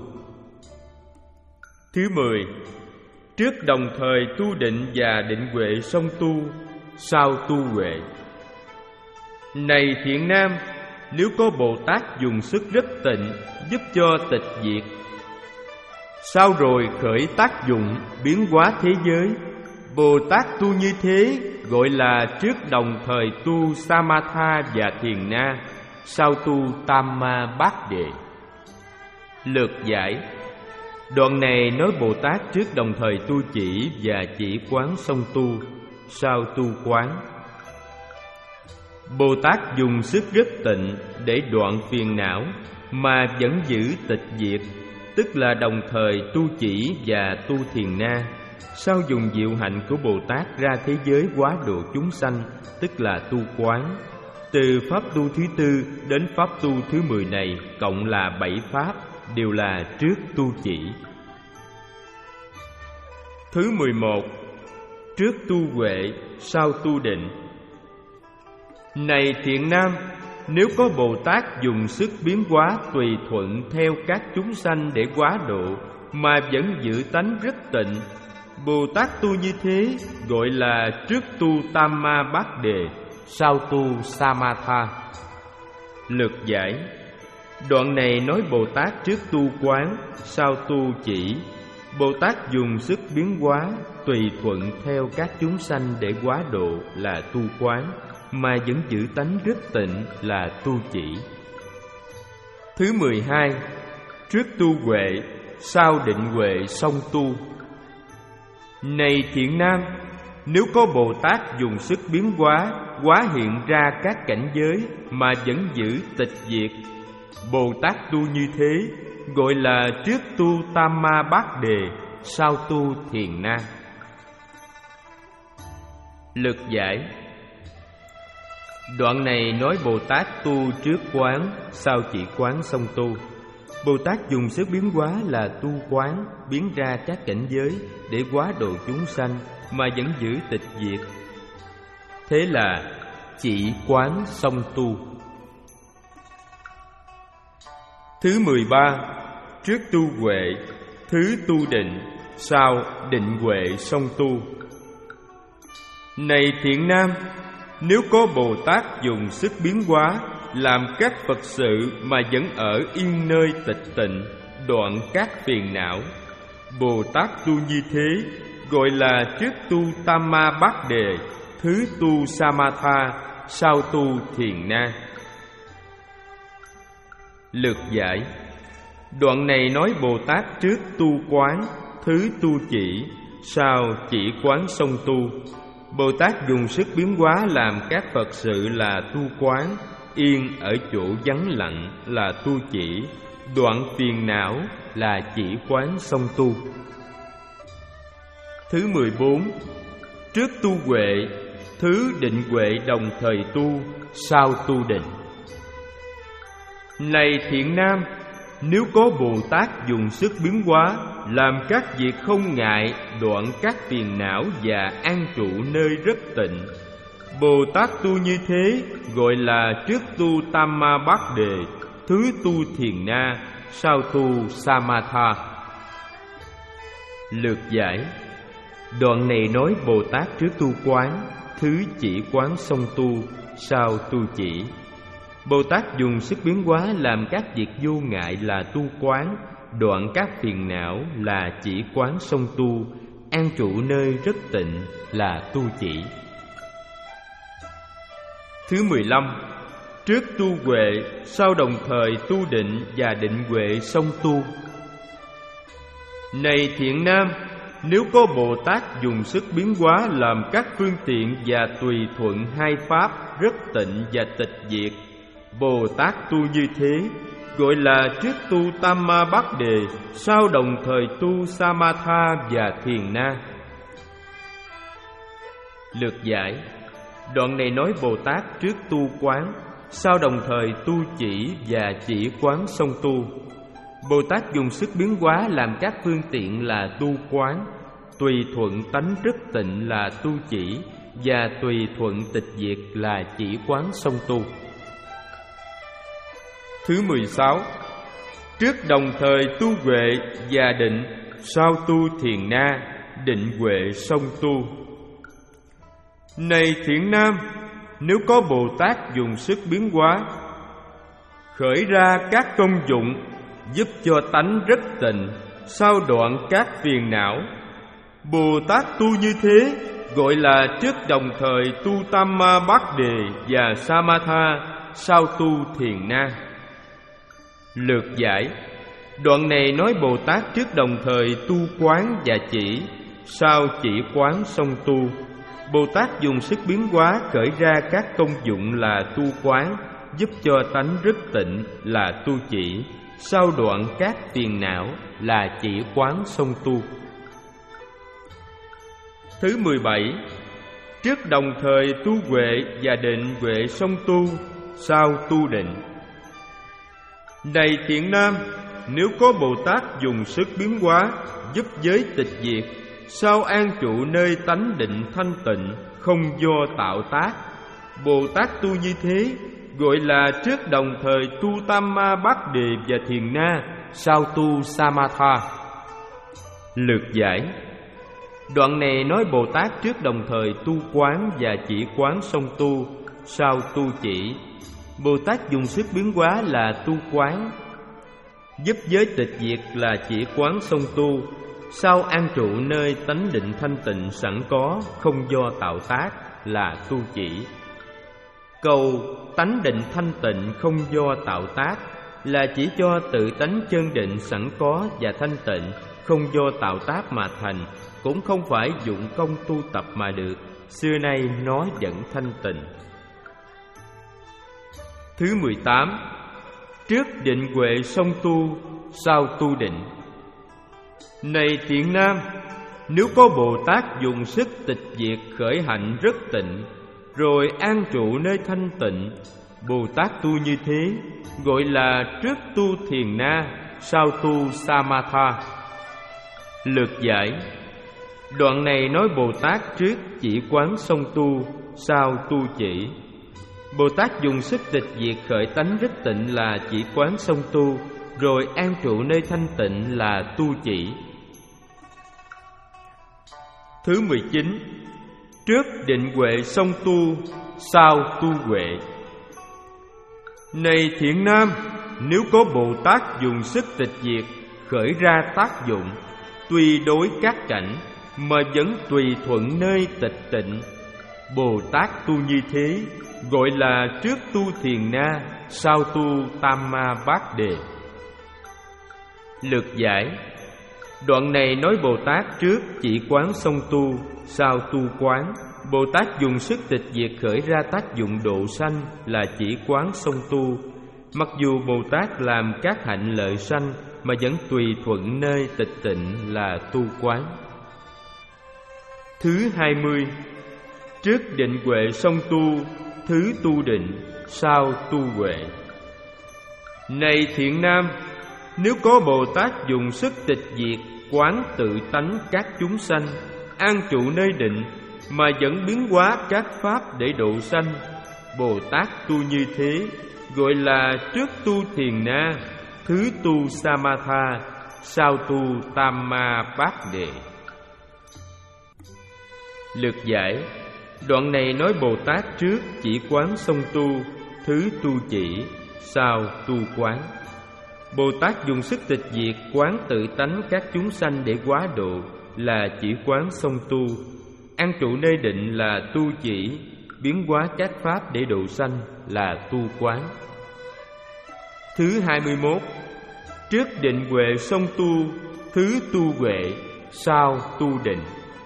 Thứ mười, trước đồng thời tu định và định huệ song tu, sau tu huệ. Này thiện nam, nếu có Bồ Tát dùng sức rất tịnh, giúp cho tịch diệt, sau rồi khởi tác dụng biến hóa thế giới, Bồ Tát tu như thế gọi là trước đồng thời tu Samatha và Thiền Na, sau tu Tamma Bát Đề. Lược giải. Đoạn này nói Bồ Tát trước đồng thời tu chỉ và chỉ quán song tu, sau tu quán. Bồ Tát dùng sức rất tịnh để đoạn phiền não mà vẫn giữ tịch diệt, tức là đồng thời tu chỉ và tu Thiền Na, sau dùng diệu hạnh của Bồ Tát ra thế giới hóa độ chúng sanh, tức là tu quán. Từ pháp tu thứ tư đến pháp tu thứ mười này cộng là bảy pháp, đều là trước tu chỉ. Thứ mười một, trước tu huệ, sau tu định. Này thiện nam, nếu có Bồ Tát dùng sức biến hóa tùy thuận theo các chúng sanh để hóa độ, mà vẫn giữ tánh rất tịnh, Bồ Tát tu như thế gọi là trước tu Tam Ma Bát Đề, sau tu Samatha. Lược giải. Đoạn này nói Bồ Tát trước tu quán, sau tu chỉ. Bồ Tát dùng sức biến hóa tùy thuận theo các chúng sanh để hóa độ là tu quán, mà vẫn giữ tánh rất tịnh là tu chỉ. Thứ mười hai, trước tu huệ, sau định huệ song tu. Này thiện nam, nếu có Bồ Tát dùng sức biến hóa, hóa hiện ra các cảnh giới mà vẫn giữ tịch diệt, Bồ Tát tu như thế gọi là trước tu Tam Ma Bát Đề, sau tu Thiền Na. Lực giải. Đoạn này nói Bồ Tát tu trước quán, sau chỉ quán song tu. Bồ Tát dùng sức biến hóa là tu quán, biến ra các cảnh giới để hóa độ chúng sanh mà vẫn giữ tịch diệt. Thế là chỉ quán song tu. Thứ mười ba, trước tu huệ, thứ tu định, sau định huệ song tu. Này thiện nam, nếu có Bồ Tát dùng sức biến hóa, làm các Phật sự mà vẫn ở yên nơi tịch tịnh, đoạn các phiền não, Bồ Tát tu như thế gọi là trước tu Tam Ma Bát Đề, thứ tu Samatha, sau tu Thiền Na. Lược giải. Đoạn này nói Bồ Tát trước tu quán, thứ tu chỉ, sau chỉ quán song tu. Bồ Tát dùng sức biến hóa làm các Phật sự là tu quán, yên ở chỗ vắng lặng là tu chỉ, đoạn phiền não là chỉ quán song tu. Thứ mười bốn, trước tu huệ, thứ định huệ đồng thời tu, sau tu định. Này thiện nam, nếu có Bồ Tát dùng sức biến hóa, làm các việc không ngại, đoạn các phiền não và an trụ nơi rất tịnh, Bồ Tát tu như thế gọi là trước tu Tam Ma Bát Đề, thứ tu Thiền Na, sau tu Samatha. Lược giải. Đoạn này nói Bồ Tát trước tu quán, thứ chỉ quán song tu, sau tu chỉ. Bồ Tát dùng sức biến hóa làm các việc vô ngại là tu quán, đoạn các phiền não là chỉ quán song tu, an trụ nơi rất tịnh là tu chỉ. Thứ mười lăm, trước tu huệ, sau đồng thời tu định và định huệ song tu. Này thiện nam, nếu có Bồ Tát dùng sức biến hóa làm các phương tiện và tùy thuận hai pháp rất tịnh và tịch diệt, Bồ Tát tu như thế gọi là trước tu Tam Ma Bát Đề, sau đồng thời tu Samatha và Thiền Na. Lược giải. Đoạn này nói Bồ Tát trước tu quán, sau đồng thời tu chỉ và chỉ quán song tu. Bồ Tát dùng sức biến hóa làm các phương tiện là tu quán, tùy thuận tánh rất tịnh là tu chỉ, và tùy thuận tịch diệt là chỉ quán song tu. Thứ mười sáu, trước đồng thời tu huệ và định, sau tu Thiền Na, định huệ song tu. Này thiện nam, nếu có Bồ Tát dùng sức biến hóa, khởi ra các công dụng giúp cho tánh rất tịnh, sau đoạn các phiền não, Bồ Tát tu như thế gọi là trước đồng thời tu Tam Ma Bát Đề và Samatha, sau tu Thiền Na. Lược giải. Đoạn này nói Bồ Tát trước đồng thời tu quán và chỉ, sau chỉ quán song tu. Bồ Tát dùng sức biến hóa khởi ra các công dụng là tu quán, giúp cho tánh rất tịnh là tu chỉ, sau đoạn các phiền não là chỉ quán song tu. Thứ mười bảy, trước đồng thời tu huệ và định huệ song tu, sau tu định. Này thiện nam, nếu có Bồ Tát dùng sức biến hóa, giúp giới tịch diệt, sao an trụ nơi tánh định thanh tịnh, không do tạo tác. Bồ Tát tu như thế gọi là trước đồng thời tu Tam Ma Bát Đề và Thiền Na, sau tu Samatha. Lược giải. Đoạn này nói Bồ Tát trước đồng thời tu quán và chỉ quán song tu, sau tu chỉ. Bồ Tát dùng sức biến hóa là tu quán, giúp giới tịch diệt là chỉ quán song tu, sau an trụ nơi tánh định thanh tịnh sẵn có, không do tạo tác là tu chỉ. Câu tánh định thanh tịnh không do tạo tác là chỉ cho tự tánh chân định sẵn có và thanh tịnh, không do tạo tác mà thành, cũng không phải dụng công tu tập mà được. Xưa nay nói vẫn thanh tịnh. Thứ mười tám. Trước định huệ song tu, sau tu định. Này thiện nam, nếu có Bồ Tát dùng sức tịch diệt khởi hạnh rất tịnh, rồi an trụ nơi thanh tịnh, Bồ Tát tu như thế gọi là trước tu Thiền Na, sau tu Samatha. Lược giải. Đoạn này nói Bồ Tát trước chỉ quán song tu, sau tu chỉ. Bồ Tát dùng sức tịch diệt khởi tánh rất tịnh là chỉ quán song tu, rồi an trụ nơi thanh tịnh là tu chỉ. Thứ mười chín. Trước định huệ song tu, sau tu huệ. Này thiện nam, nếu có Bồ Tát dùng sức tịch diệt khởi ra tác dụng, tùy đối các cảnh mà vẫn tùy thuận nơi tịch tịnh, Bồ Tát tu như thế gọi là trước tu Thiền Na, sau tu Tam Ma Bát Đề. Lược giải. Đoạn này nói Bồ Tát trước chỉ quán song tu, sau tu quán. Bồ Tát dùng sức tịch diệt khởi ra tác dụng độ sanh là chỉ quán song tu. Mặc dù Bồ Tát làm các hạnh lợi sanh mà vẫn tùy thuận nơi tịch tịnh là tu quán. Thứ hai mươi. Trước định huệ song tu, thứ tu định, sau tu huệ. Này thiện nam, nếu có Bồ Tát dùng sức tịch diệt quán tự tánh các chúng sanh, an trụ nơi định mà vẫn biến hóa các pháp để độ sanh, Bồ Tát tu như thế gọi là trước tu Thiền Na, thứ tu Samatha, sau tu Tam Ma Bát Đề. Lược giải. Đoạn này nói Bồ Tát trước chỉ quán song tu, thứ tu chỉ, sau tu quán. Bồ Tát dùng sức tịch diệt quán tự tánh các chúng sanh để hóa độ là chỉ quán song tu, an trụ nơi định là tu chỉ, biến hóa các pháp để độ sanh là tu quán. Thứ hai mươi mốt. Trước định huệ song tu, thứ tu huệ, sau tu định.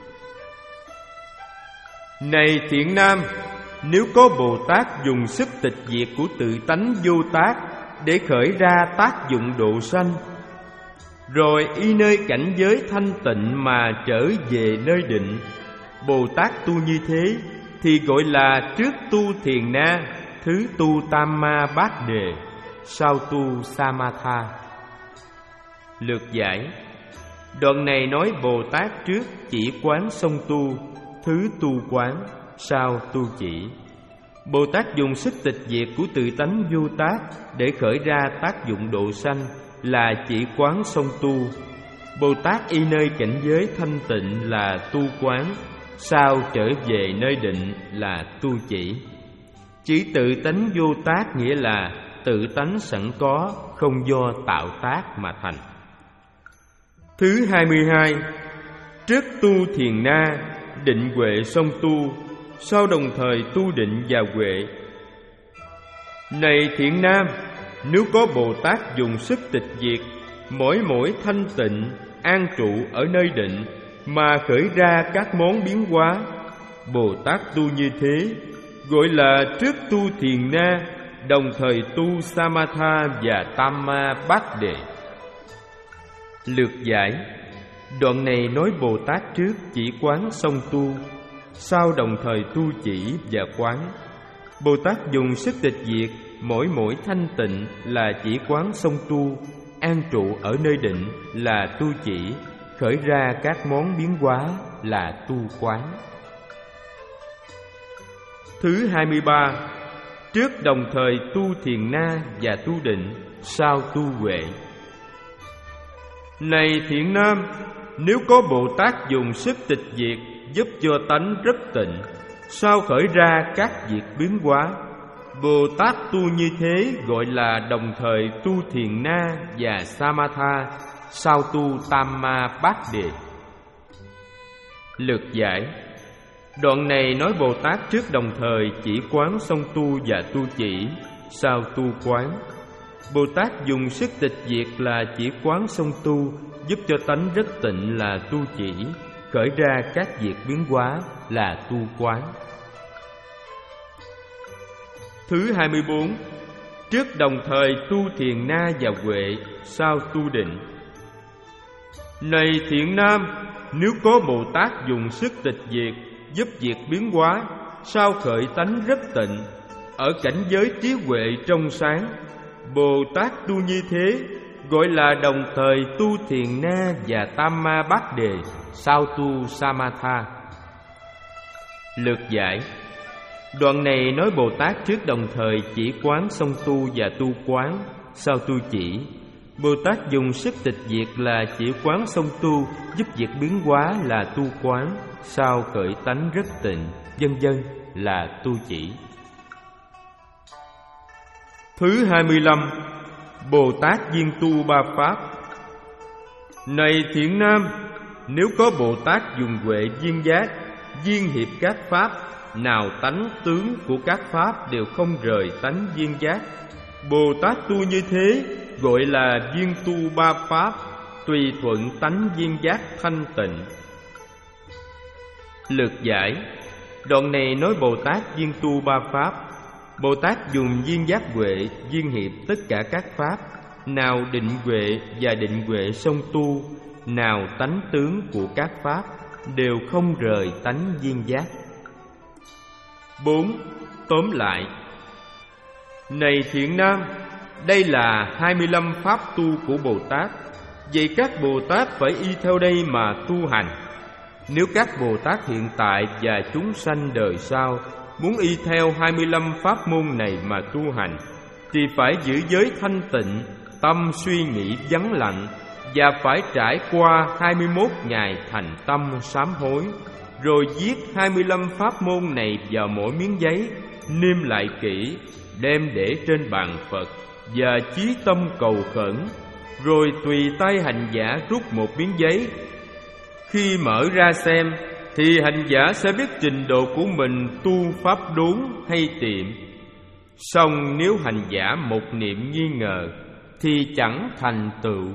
Này thiện nam, nếu có Bồ Tát dùng sức tịch diệt của tự tánh vô tác để khởi ra tác dụng độ sanh, rồi y nơi cảnh giới thanh tịnh mà trở về nơi định, Bồ Tát tu như thế thì gọi là trước tu Thiền Na, thứ tu Tam Ma Bát Đề, sau tu Samatha. Lược giải. Đoạn này nói Bồ Tát trước chỉ quán song tu, thứ tu quán, sau tu chỉ. Bồ Tát dùng sức tịch diệt của tự tánh vô tác để khởi ra tác dụng độ sanh là chỉ quán song tu. Bồ Tát y nơi cảnh giới thanh tịnh là tu quán, sau trở về nơi định là tu chỉ. Chỉ tự tánh vô tác nghĩa là tự tánh sẵn có, không do tạo tác mà thành. Thứ hai mươi hai. Trước tu Thiền Na, định huệ song tu, sau đồng thời tu định và huệ. Này thiện nam, nếu có Bồ Tát dùng sức tịch diệt mỗi mỗi thanh tịnh, an trụ ở nơi định mà khởi ra các món biến hóa, Bồ Tát tu như thế gọi là trước tu Thiền Na, đồng thời tu Samatha và Tam Ma Bát Đề. Lược giải. Đoạn này nói Bồ Tát trước chỉ quán song tu, sao đồng thời tu chỉ và quán. Bồ Tát dùng sức tịch diệt, mỗi mỗi thanh tịnh là chỉ quán song tu, an trụ ở nơi định là tu chỉ, khởi ra các món biến hóa là tu quán. Thứ hai mươi ba, trước đồng thời tu thiền na và tu định, sau tu huệ. Này thiện nam, nếu có Bồ Tát dùng sức tịch diệt giúp cho tánh rất tịnh, sau khởi ra các việc biến hóa, Bồ Tát tu như thế gọi là đồng thời tu thiền na và samatha, sau tu tam ma bát đề. Lược giải. Đoạn này nói Bồ Tát trước đồng thời chỉ quán song tu và tu chỉ, sau tu quán. Bồ Tát dùng sức tịch diệt là chỉ quán song tu, giúp cho tánh rất tịnh là tu chỉ, khởi ra các việc biến hóa là tu quán. Thứ hai mươi bốn, trước đồng thời tu thiền na và huệ, sau tu định. Này thiện nam, nếu có Bồ Tát dùng sức tịch diệt giúp việc biến hóa, sau khởi tánh rất tịnh, ở cảnh giới trí huệ trong sáng, Bồ Tát tu như thế gọi là đồng thời tu thiền na và tam ma bát đề, sau tu samatha. Lược giải. Đoạn này nói Bồ Tát trước đồng thời chỉ quán song tu và tu quán, sau tu chỉ. Bồ Tát dùng sức tịch diệt là chỉ quán song tu, giúp việc biến hóa là tu quán, sau khởi tánh rất tịnh, vân vân là tu chỉ. Thứ hai mươi lăm, Bồ Tát viên tu ba pháp. Này thiện nam, nếu có Bồ Tát dùng huệ viên giác, viên hiệp các pháp, nào tánh tướng của các pháp đều không rời tánh viên giác, Bồ Tát tu như thế gọi là viên tu ba pháp, tùy thuận tánh viên giác thanh tịnh. Lược giải. Đoạn này nói Bồ Tát viên tu ba pháp. Bồ Tát dùng viên giác huệ viên hiệp tất cả các pháp, nào định huệ và định huệ song tu, nào tánh tướng của các pháp đều không rời tánh viên giác. Bốn. Tóm lại. Này thiện nam, đây là hai mươi lăm pháp tu của Bồ Tát. Vậy các Bồ Tát phải y theo đây mà tu hành. Nếu các Bồ Tát hiện tại và chúng sanh đời sau muốn y theo hai mươi lăm pháp môn này mà tu hành, thì phải giữ giới thanh tịnh, tâm suy nghĩ vắng lặng, và phải trải qua hai mươi mốt ngày thành tâm sám hối, rồi viết hai mươi lăm pháp môn này vào mỗi miếng giấy, niêm lại kỹ, đem để trên bàn Phật và chí tâm cầu khẩn, rồi tùy tay hành giả rút một miếng giấy. Khi mở ra xem thì hành giả sẽ biết trình độ của mình tu pháp đúng hay tiệm. Song nếu hành giả một niệm nghi ngờ thì chẳng thành tựu.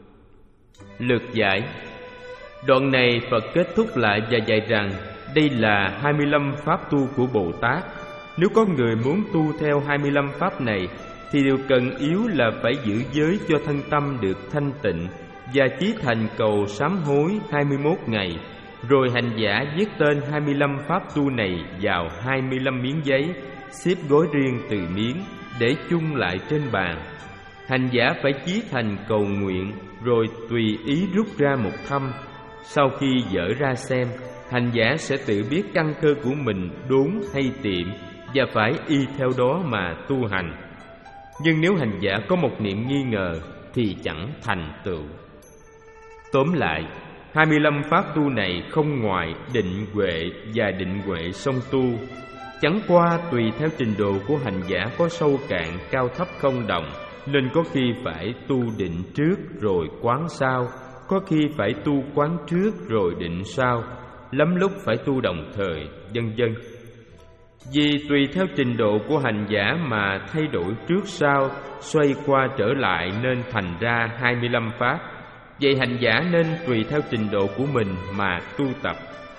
Lược giải. Đoạn này Phật kết thúc lại và dạy rằng đây là hai mươi lăm pháp tu của Bồ Tát. Nếu có người muốn tu theo hai mươi lăm pháp này thì điều cần yếu là phải giữ giới cho thân tâm được thanh tịnh, và chí thành cầu sám hối hai mươi mốt ngày, rồi hành giả viết tên hai mươi lăm pháp tu này vào hai mươi lăm miếng giấy, xếp gói riêng từ miếng để chung lại trên bàn. Hành giả phải chí thành cầu nguyện, rồi tùy ý rút ra một thâm. Sau khi dở ra xem, hành giả sẽ tự biết căn cơ của mình đúng hay tiệm, và phải y theo đó mà tu hành. Nhưng nếu hành giả có một niệm nghi ngờ thì chẳng thành tựu. Tóm lại, hai mươi lăm pháp tu này không ngoài định huệ và định huệ song tu, chẳng qua tùy theo trình độ của hành giả có sâu cạn cao thấp không đồng, nên có khi phải tu định trước rồi quán sau, có khi phải tu quán trước rồi định sau, lắm lúc phải tu đồng thời, vân vân. Vì tùy theo trình độ của hành giả mà thay đổi trước sau, xoay qua trở lại nên thành ra hai mươi lăm pháp. Vậy hành giả nên tùy theo trình độ của mình mà tu tập.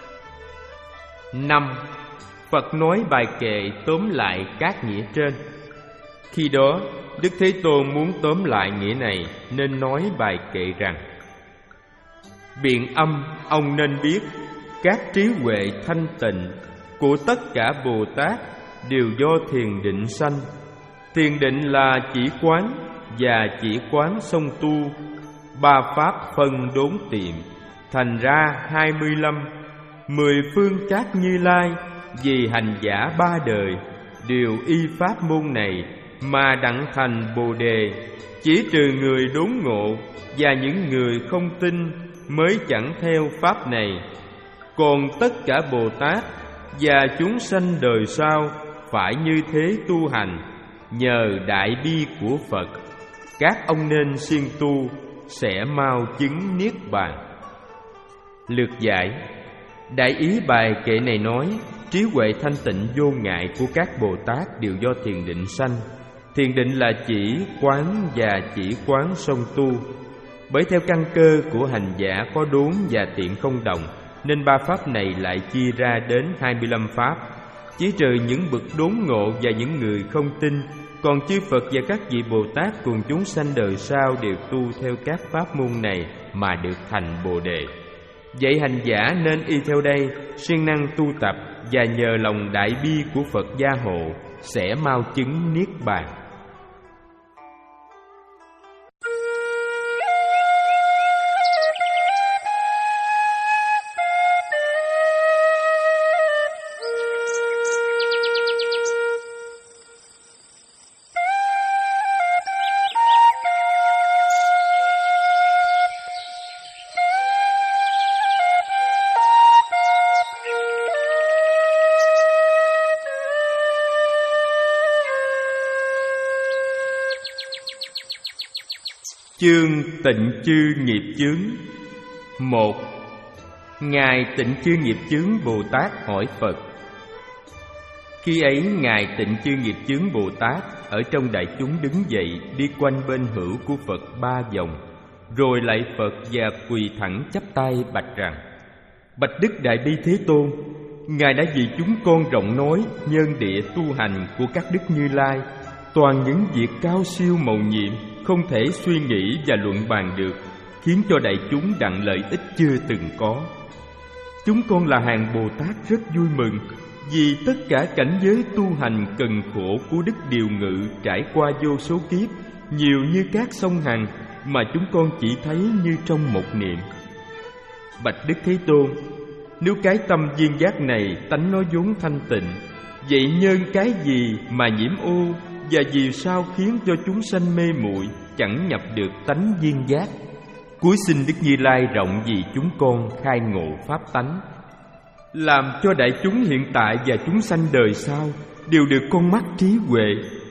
Năm. Phật nói bài kệ tóm lại các nghĩa trên. Khi đó, Đức Thế Tôn muốn tóm lại nghĩa này nên nói bài kệ rằng: Biện âm ông nên biết, các trí huệ thanh tịnh của tất cả Bồ Tát đều do thiền định sanh. Thiền định là chỉ quán, và chỉ quán song tu, ba pháp phân đốn tiệm, thành ra hai mươi lăm. Mười phương các Như Lai vì hành giả ba đời đều y pháp môn này mà đặng thành Bồ Đề. Chỉ trừ người đốn ngộ và những người không tin mới chẳng theo pháp này. Còn tất cả Bồ Tát và chúng sanh đời sau phải như thế tu hành, nhờ đại bi của Phật. Các ông nên siêng tu, sẽ mau chứng niết bàn. Lược giải. Đại ý bài kệ này nói, trí huệ thanh tịnh vô ngại của các Bồ Tát đều do thiền định sanh. Thiền định là chỉ quán và chỉ quán song tu. Bởi theo căn cơ của hành giả có đốn và tiện không đồng, nên ba pháp này lại chia ra đến hai mươi lăm pháp. Chỉ trừ những bậc đốn ngộ và những người không tin, còn chư Phật và các vị Bồ Tát cùng chúng sanh đời sau đều tu theo các pháp môn này mà được thành Bồ Đề. Vậy hành giả nên y theo đây, siêng năng tu tập và nhờ lòng đại bi của Phật gia hộ sẽ mau chứng niết bàn. Chương Tịnh Chư Nghiệp Chướng. Một. Ngài Tịnh Chư Nghiệp Chướng Bồ Tát hỏi Phật. Khi ấy Ngài Tịnh Chư Nghiệp Chướng Bồ Tát ở trong đại chúng đứng dậy, đi quanh bên hữu của Phật ba vòng, rồi lạy Phật và quỳ thẳng chắp tay bạch rằng: Bạch Đức Đại Bi Thế Tôn, Ngài đã vì chúng con rộng nói nhân địa tu hành của các đức Như Lai, toàn những việc cao siêu mầu nhiệm, không thể suy nghĩ và luận bàn được, khiến cho đại chúng đặng lợi ích chưa từng có. Chúng con là hàng Bồ Tát rất vui mừng, vì tất cả cảnh giới tu hành cần khổ của Đức Điều Ngự trải qua vô số kiếp, nhiều như các sông Hằng, mà chúng con chỉ thấy như trong một niệm. Bạch Đức Thế Tôn, nếu cái tâm viên giác này tánh nó vốn thanh tịnh, vậy nhân cái gì mà nhiễm ô, và vì sao khiến cho chúng sanh mê muội, chẳng nhập được tánh viên giác? Cuối xin Đức Như Lai rộng vì chúng con khai ngộ pháp tánh, làm cho đại chúng hiện tại và chúng sanh đời sau đều được con mắt trí huệ.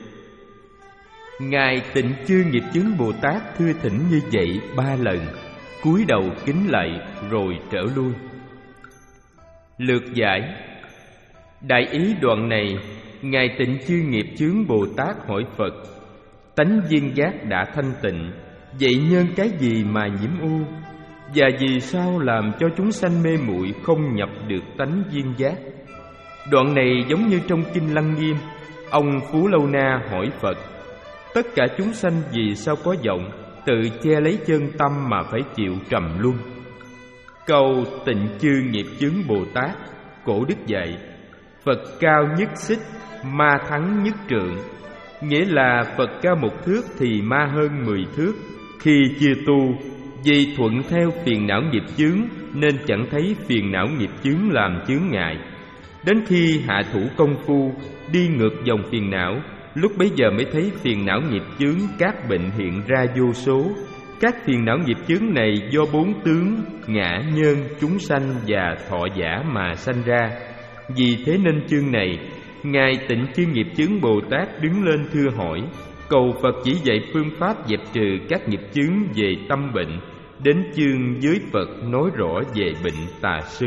Ngài Tịnh Chư Nghiệp Chướng Bồ Tát thưa thỉnh như vậy ba lần, cúi đầu kính lạy rồi trở lui. Lược giải. Đại ý đoạn này, Ngài Tịnh Chư Nghiệp Chướng Bồ Tát hỏi Phật: Tánh viên giác đã thanh tịnh, vậy nhân cái gì mà nhiễm ô, và vì sao làm cho chúng sanh mê muội không nhập được tánh viên giác? Đoạn này giống như trong kinh Lăng Nghiêm, ông Phú Lâu Na hỏi Phật: Tất cả chúng sanh vì sao có vọng, tự che lấy chân tâm mà phải chịu trầm luân? Câu Tịnh Chư Nghiệp Chướng Bồ Tát, cổ đức dạy: Phật cao nhất xích, ma thắng nhất trượng. Nghĩa là Phật cao một thước thì ma hơn mười thước. Khi chưa tu, vì thuận theo phiền não nghiệp chướng nên chẳng thấy phiền não nghiệp chướng làm chướng ngại. Đến khi hạ thủ công phu, đi ngược dòng phiền não, lúc bấy giờ mới thấy phiền não nghiệp chướng các bệnh hiện ra vô số. Các phiền não nghiệp chướng này do bốn tướng ngã, nhân, chúng sanh và thọ giả mà sanh ra. Vì thế nên chương này, Ngài Tịnh Chư Nghiệp Chướng Bồ Tát đứng lên thưa hỏi, cầu Phật chỉ dạy phương pháp dẹp trừ các nghiệp chướng về tâm bệnh. Đến chương dưới Phật nói rõ về bệnh tà sư.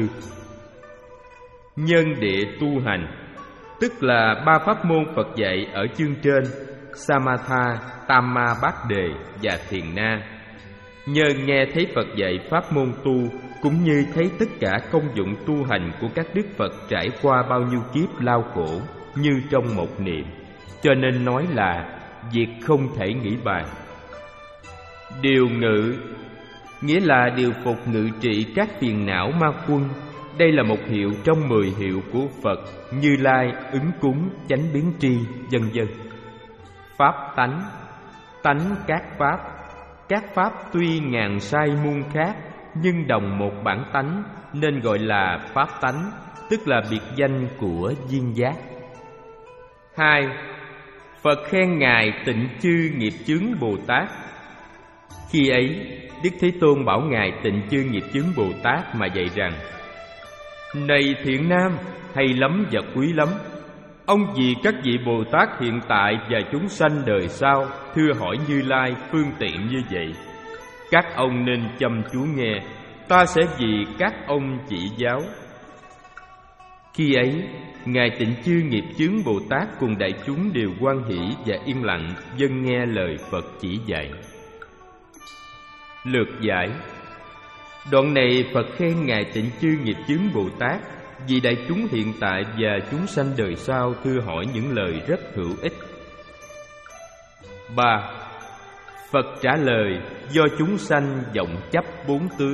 Nhân địa tu hành, tức là ba pháp môn Phật dạy ở chương trên: Samatha, Tamma Bát Đề và Thiền Na. Nhờ nghe thấy Phật dạy pháp môn tu, cũng như thấy tất cả công dụng tu hành của các đức Phật trải qua bao nhiêu kiếp lao khổ như trong một niệm, cho nên nói là việc không thể nghĩ bàn. Điều ngự, nghĩa là điều phục ngự trị các phiền não ma quân, đây là một hiệu trong mười hiệu của Phật Như Lai ứng cúng chánh biến tri vân vân. Pháp tánh, tánh các pháp. Các pháp tuy ngàn sai muôn khác, nhưng đồng một bản tánh, nên gọi là pháp tánh, tức là biệt danh của duyên giác. Hai, Phật khen Ngài Tịnh Chư Nghiệp Chướng Bồ Tát. Khi ấy, Đức Thế Tôn bảo Ngài Tịnh Chư Nghiệp Chướng Bồ Tát mà dạy rằng: Này thiện nam, hay lắm và quý lắm, ông vì các vị Bồ Tát hiện tại và chúng sanh đời sau thưa hỏi Như Lai phương tiện như vậy. Các ông nên chăm chú nghe, ta sẽ vì các ông chỉ giáo. Khi ấy, Ngài Tịnh Chư Nghiệp Chướng Bồ Tát cùng đại chúng đều hoan hỷ và yên lặng vâng nghe lời Phật chỉ dạy. Lược giải. Đoạn này Phật khen Ngài Tịnh Chư Nghiệp Chướng Bồ Tát vì đại chúng hiện tại và chúng sanh đời sau thưa hỏi những lời rất hữu ích. Ba. Phật trả lời do chúng sanh vọng chấp bốn tướng.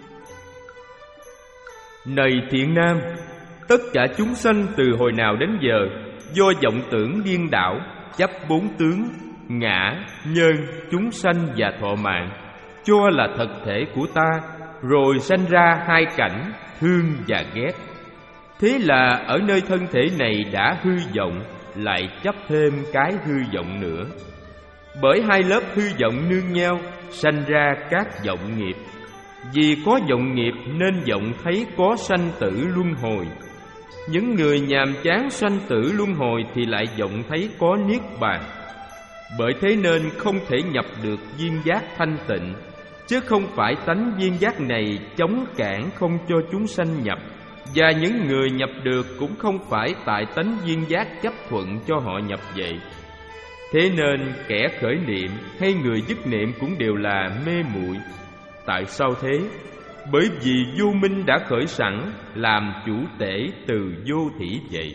Này thiện nam, tất cả chúng sanh từ hồi nào đến giờ do vọng tưởng điên đảo, chấp bốn tướng ngã, nhân, chúng sanh và thọ mạng, cho là thật thể của ta, rồi sanh ra hai cảnh thương và ghét. Thế là ở nơi thân thể này đã hư vọng, lại chấp thêm cái hư vọng nữa. Bởi hai lớp hư vọng nương nhau, sanh ra các vọng nghiệp. Vì có vọng nghiệp nên vọng thấy có sanh tử luân hồi. Những người nhàm chán sanh tử luân hồi thì lại vọng thấy có niết bàn. Bởi thế nên không thể nhập được duyên giác thanh tịnh, chứ không phải tánh duyên giác này chống cản không cho chúng sanh nhập. Và những người nhập được cũng không phải tại tánh duyên giác chấp thuận cho họ nhập vậy. Thế nên kẻ khởi niệm hay người dứt niệm cũng đều là mê muội. Tại sao thế? Bởi vì vô minh đã khởi sẵn, làm chủ tể từ vô thỉ vậy.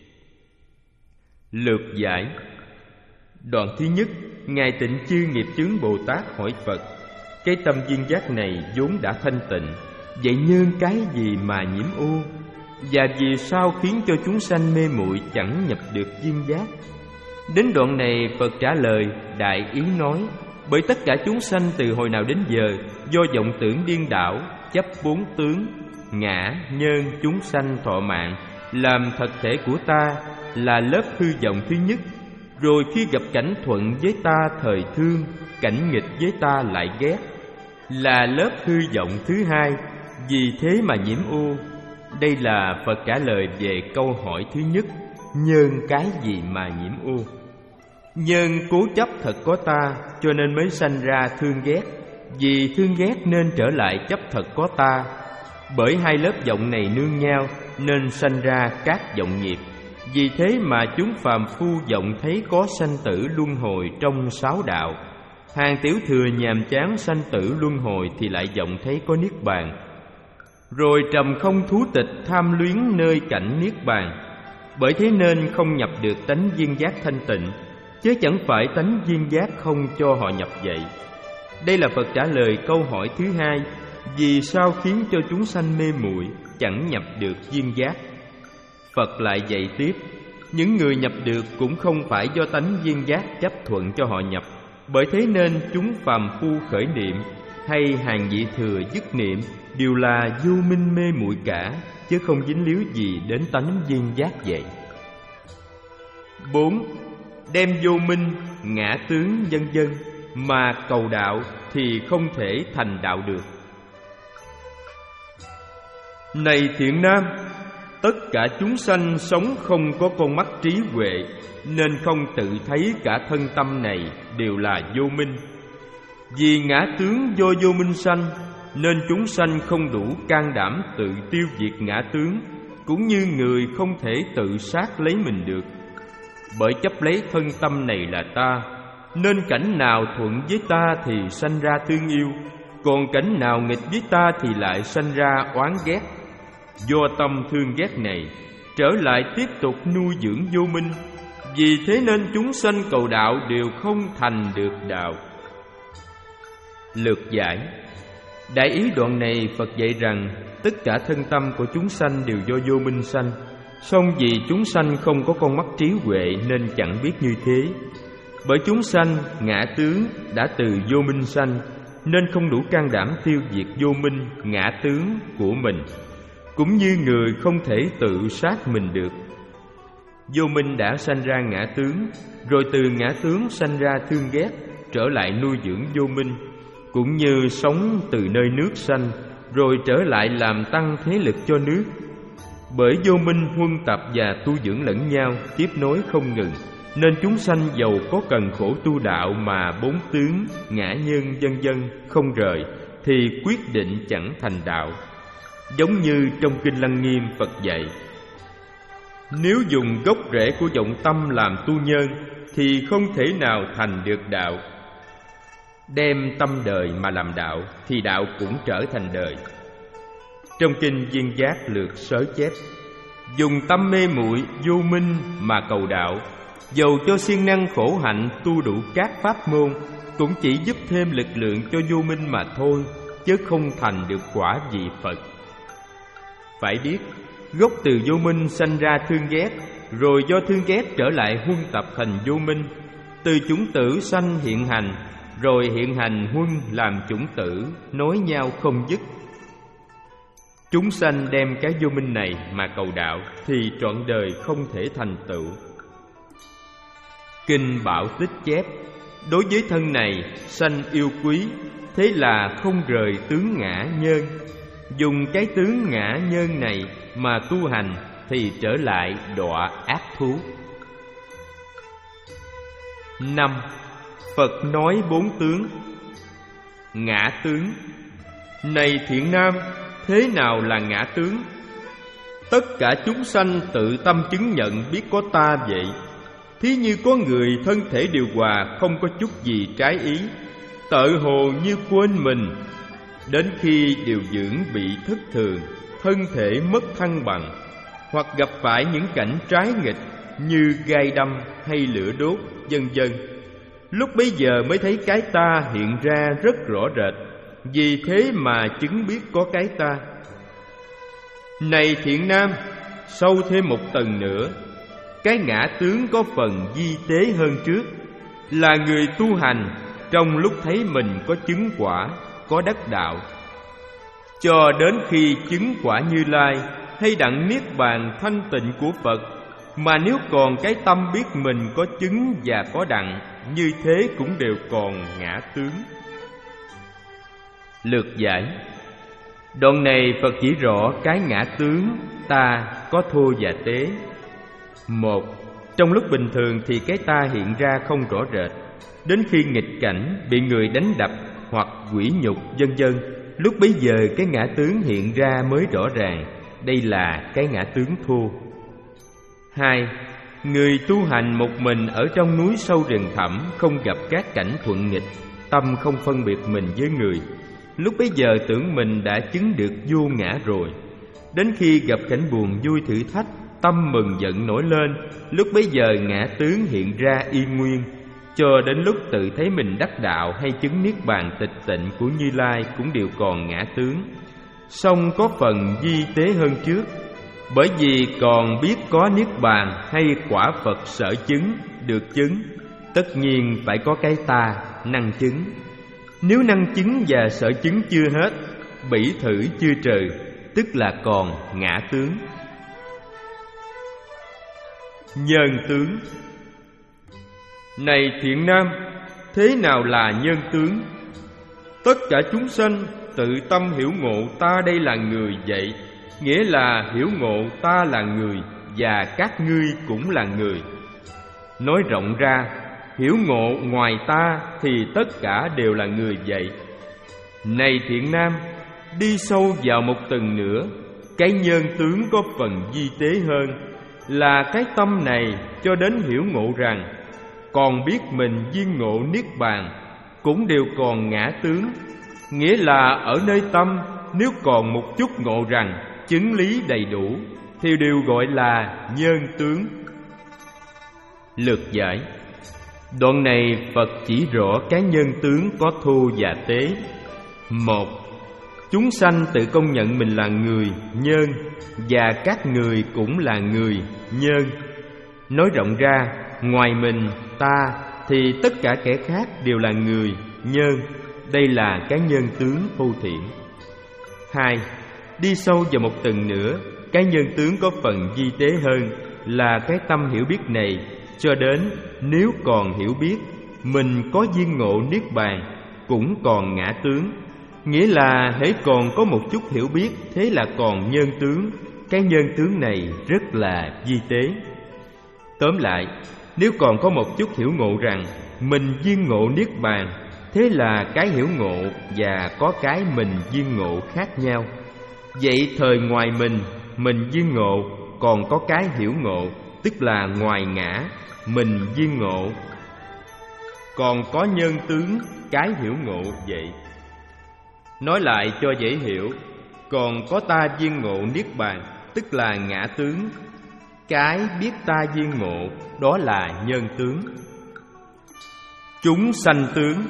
Lược giải. Đoạn thứ nhất, Ngài Tịnh Chư Nghiệp Chướng Bồ Tát hỏi Phật: Cái tâm duyên giác này vốn đã thanh tịnh, vậy nhân cái gì mà nhiễm ô? Và vì sao khiến cho chúng sanh mê muội chẳng nhập được duyên giác? Đến đoạn này Phật trả lời đại ý nói: Bởi tất cả chúng sanh từ hồi nào đến giờ do vọng tưởng điên đảo, chấp bốn tướng ngã, nhân, chúng sanh, thọ mạng làm thật thể của ta, là lớp hư vọng thứ nhất. Rồi khi gặp cảnh thuận với ta thời thương, cảnh nghịch với ta lại ghét, là lớp hư vọng thứ hai. Vì thế mà nhiễm ô. Đây là Phật trả lời về câu hỏi thứ nhất: nhân cái gì mà nhiễm ô? Nhân cố chấp thật có ta, cho nên mới sanh ra thương ghét. Vì thương ghét nên trở lại chấp thật có ta. Bởi hai lớp vọng này nương nhau, nên sanh ra các vọng nghiệp. Vì thế mà chúng phàm phu vọng thấy có sanh tử luân hồi trong sáu đạo. Hàng tiểu thừa nhàm chán sanh tử luân hồi thì lại vọng thấy có niết bàn. Rồi trầm không thú tịch tham luyến nơi cảnh niết bàn. Bởi thế nên không nhập được tánh duyên giác thanh tịnh, chứ chẳng phải tánh duyên giác không cho họ nhập vậy. Đây là Phật trả lời câu hỏi thứ hai: vì sao khiến cho chúng sanh mê muội chẳng nhập được duyên giác? Phật lại dạy tiếp: những người nhập được cũng không phải do tánh duyên giác chấp thuận cho họ nhập. Bởi thế nên chúng phàm phu khởi niệm hay hàng vị thừa dứt niệm đều là vô minh mê muội cả, chứ không dính líu gì đến tánh duyên giác vậy. Bốn. Đem vô minh, ngã tướng vân vân mà cầu đạo thì không thể thành đạo được. Này thiện nam, tất cả chúng sanh sống không có con mắt trí huệ, nên không tự thấy cả thân tâm này đều là vô minh. Vì ngã tướng do vô minh sanh, nên chúng sanh không đủ can đảm tự tiêu diệt ngã tướng, cũng như người không thể tự sát lấy mình được. Bởi chấp lấy thân tâm này là ta, nên cảnh nào thuận với ta thì sanh ra thương yêu, còn cảnh nào nghịch với ta thì lại sanh ra oán ghét. Do tâm thương ghét này, trở lại tiếp tục nuôi dưỡng vô minh. Vì thế nên chúng sanh cầu đạo đều không thành được đạo. Lược giải. Đại ý đoạn này Phật dạy rằng tất cả thân tâm của chúng sanh đều do vô minh sanh. Song vì chúng sanh không có con mắt trí huệ nên chẳng biết như thế. Bởi chúng sanh ngã tướng đã từ vô minh sanh, nên không đủ can đảm tiêu diệt vô minh ngã tướng của mình. Cũng như người không thể tự sát mình được. Vô minh đã sanh ra ngã tướng, rồi từ ngã tướng sanh ra thương ghét, trở lại nuôi dưỡng vô minh. Cũng như sống từ nơi nước sanh, rồi trở lại làm tăng thế lực cho nước. Bởi vô minh huân tập và tu dưỡng lẫn nhau, tiếp nối không ngừng, nên chúng sanh dầu có cần khổ tu đạo mà bốn tướng, ngã nhân vân vân không rời, thì quyết định chẳng thành đạo. Giống như trong Kinh Lăng Nghiêm Phật dạy: nếu dùng gốc rễ của vọng tâm làm tu nhân, thì không thể nào thành được đạo. Đem tâm đời mà làm đạo, thì đạo cũng trở thành đời. Trong Kinh Viên Giác Lược Sớ chép: dùng tâm mê muội vô minh mà cầu đạo, dầu cho siêng năng khổ hạnh tu đủ các pháp môn, cũng chỉ giúp thêm lực lượng cho vô minh mà thôi, chứ không thành được quả vị Phật. Phải biết, gốc từ vô minh sanh ra thương ghét, rồi do thương ghét trở lại huân tập thành vô minh. Từ chủng tử sanh hiện hành, rồi hiện hành huân làm chủng tử, nối nhau không dứt. Chúng sanh đem cái vô minh này mà cầu đạo, thì trọn đời không thể thành tựu. Kinh Bảo Tích chép: đối với thân này sanh yêu quý, thế là không rời tướng ngã nhân. Dùng cái tướng ngã nhân này mà tu hành, thì trở lại đọa ác thú. Năm. Phật nói bốn tướng. Ngã tướng. Này thiện nam, thế nào là ngã tướng? Tất cả chúng sanh tự tâm chứng nhận biết có ta vậy. Thí như có người thân thể điều hòa, không có chút gì trái ý, tự hồ như quên mình. Đến khi điều dưỡng bị thất thường, thân thể mất thăng bằng, hoặc gặp phải những cảnh trái nghịch như gai đâm hay lửa đốt, vân vân, lúc bấy giờ mới thấy cái ta hiện ra rất rõ rệt. Vì thế mà chứng biết có cái ta. Này thiện nam, sâu thêm một tầng nữa, cái ngã tướng có phần vi tế hơn trước, là người tu hành trong lúc thấy mình có chứng quả, có đắc đạo, cho đến khi chứng quả Như Lai hay đặng niết bàn thanh tịnh của Phật, mà nếu còn cái tâm biết mình có chứng và có đặng, như thế cũng đều còn ngã tướng. Lược giải. Đoạn này Phật chỉ rõ cái ngã tướng ta có thô và tế. Một, trong lúc bình thường thì cái ta hiện ra không rõ rệt. Đến khi nghịch cảnh, bị người đánh đập hoặc quỷ nhục vân vân, lúc bấy giờ cái ngã tướng hiện ra mới rõ ràng. Đây là cái ngã tướng thô. Hai, người tu hành một mình ở trong núi sâu rừng thẳm, không gặp các cảnh thuận nghịch, tâm không phân biệt mình với người. Lúc bấy giờ tưởng mình đã chứng được vô ngã rồi. Đến khi gặp cảnh buồn vui thử thách, tâm mừng giận nổi lên, lúc bấy giờ ngã tướng hiện ra y nguyên. Cho đến lúc tự thấy mình đắc đạo hay chứng niết bàn tịch tịnh của Như Lai cũng đều còn ngã tướng, song có phần vi tế hơn trước. Bởi vì còn biết có niết bàn hay quả Phật sở chứng, được chứng, tất nhiên phải có cái ta năng chứng. Nếu năng chứng và sở chứng chưa hết, bỉ thử chưa trừ, tức là còn ngã tướng. Nhân tướng. Này thiện nam, thế nào là nhân tướng? Tất cả chúng sanh tự tâm hiểu ngộ ta đây là người vậy, nghĩa là hiểu ngộ ta là người và các ngươi cũng là người. Nói rộng ra, hiểu ngộ ngoài ta thì tất cả đều là người vậy. Này thiện nam, đi sâu vào một tầng nữa, cái nhân tướng có phần vi tế hơn, là cái tâm này cho đến hiểu ngộ rằng còn biết mình viên ngộ niết bàn, cũng đều còn ngã tướng. Nghĩa là ở nơi tâm, nếu còn một chút ngộ rằng chứng lý đầy đủ, thì đều gọi là nhân tướng. Lược giải. Đoạn này Phật chỉ rõ cái nhân tướng có thô và tế. Một, Chúng sanh tự công nhận mình là người, nhân, và các người cũng là người, nhân. Nói rộng ra, ngoài mình, ta, thì tất cả kẻ khác đều là người, nhân. Đây là cái nhân tướng thô thiển. Hai, đi sâu vào một tầng nữa, cái nhân tướng có phần vi tế hơn là cái tâm hiểu biết này, cho đến nếu còn hiểu biết, mình có duyên ngộ niết bàn, cũng còn ngã tướng. Nghĩa là hễ còn có một chút hiểu biết, thế là còn nhân tướng. Cái nhân tướng này rất là vi tế. Tóm lại, nếu còn có một chút hiểu ngộ rằng mình duyên ngộ niết bàn, thế là cái hiểu ngộ và có cái mình duyên ngộ khác nhau. Vậy thời ngoài mình, mình duyên ngộ, còn có cái hiểu ngộ, tức là ngoài ngã, mình duyên ngộ, còn có nhân tướng, cái hiểu ngộ vậy. Nói lại cho dễ hiểu, còn có ta duyên ngộ niết bàn, tức là ngã tướng, cái biết ta duyên ngộ, đó là nhân tướng. Chúng sanh tướng.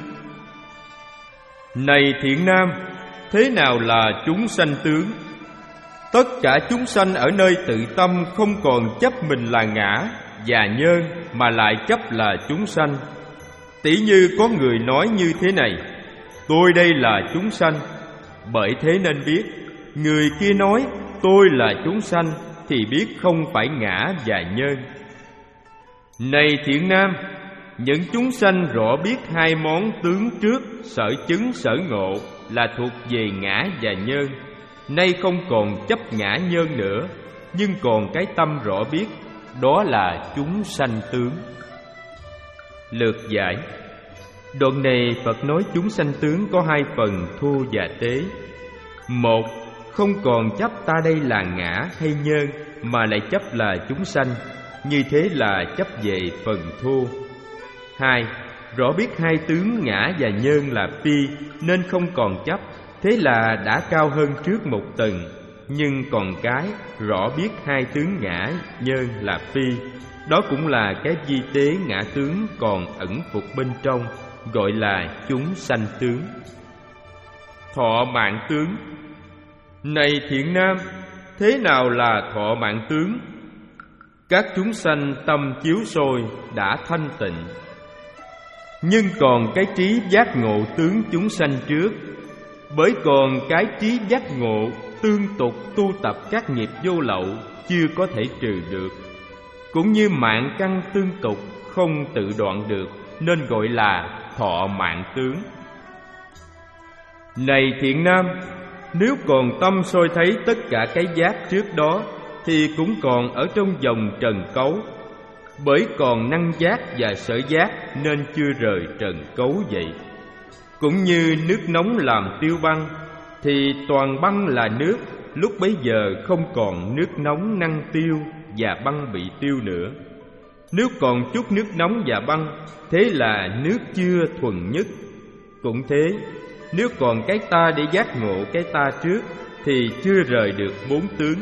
Này thiện nam, thế nào là chúng sanh tướng? Tất cả chúng sanh ở nơi tự tâm không còn chấp mình là ngã và nhân, mà lại chấp là chúng sanh. Tỷ như có người nói như thế này: tôi đây là chúng sanh. Bởi thế nên biết, người kia nói tôi là chúng sanh, thì biết không phải ngã và nhân. Này thiện nam, những chúng sanh rõ biết hai món tướng trước, sở chứng sở ngộ, là thuộc về ngã và nhân. Nay không còn chấp ngã nhân nữa, nhưng còn cái tâm rõ biết, đó là chúng sanh tướng. Lược giải. Đoạn này Phật nói chúng sanh tướng có hai phần thô và tế. Một, không còn chấp ta đây là ngã hay nhân, mà lại chấp là chúng sanh, như thế là chấp về phần thô. Hai, rõ biết hai tướng ngã và nhân là phi, nên không còn chấp, thế là đã cao hơn trước một tầng. Nhưng còn cái rõ biết hai tướng ngã nhân là phi, đó cũng là cái vi tế ngã tướng còn ẩn phục bên trong, gọi là chúng sanh tướng. Thọ mạng tướng. Này thiện nam, thế nào là thọ mạng tướng? Các chúng sanh tâm chiếu soi đã thanh tịnh, nhưng còn cái trí giác ngộ tướng chúng sanh trước. Bởi còn cái trí giác ngộ tương tục tu tập các nghiệp vô lậu chưa có thể trừ được, cũng như mạng căn tương tục không tự đoạn được, nên gọi là thọ mạng tướng. Này thiện nam, nếu còn tâm soi thấy tất cả cái giác trước đó, thì cũng còn ở trong vòng trần cấu. Bởi còn năng giác và sở giác nên chưa rời trần cấu vậy. Cũng như nước nóng làm tiêu băng, thì toàn băng là nước, lúc bấy giờ không còn nước nóng năng tiêu và băng bị tiêu nữa. Nếu còn chút nước nóng và băng, thế là nước chưa thuần nhất. Cũng thế, nếu còn cái ta để giác ngộ cái ta trước, thì chưa rời được bốn tướng.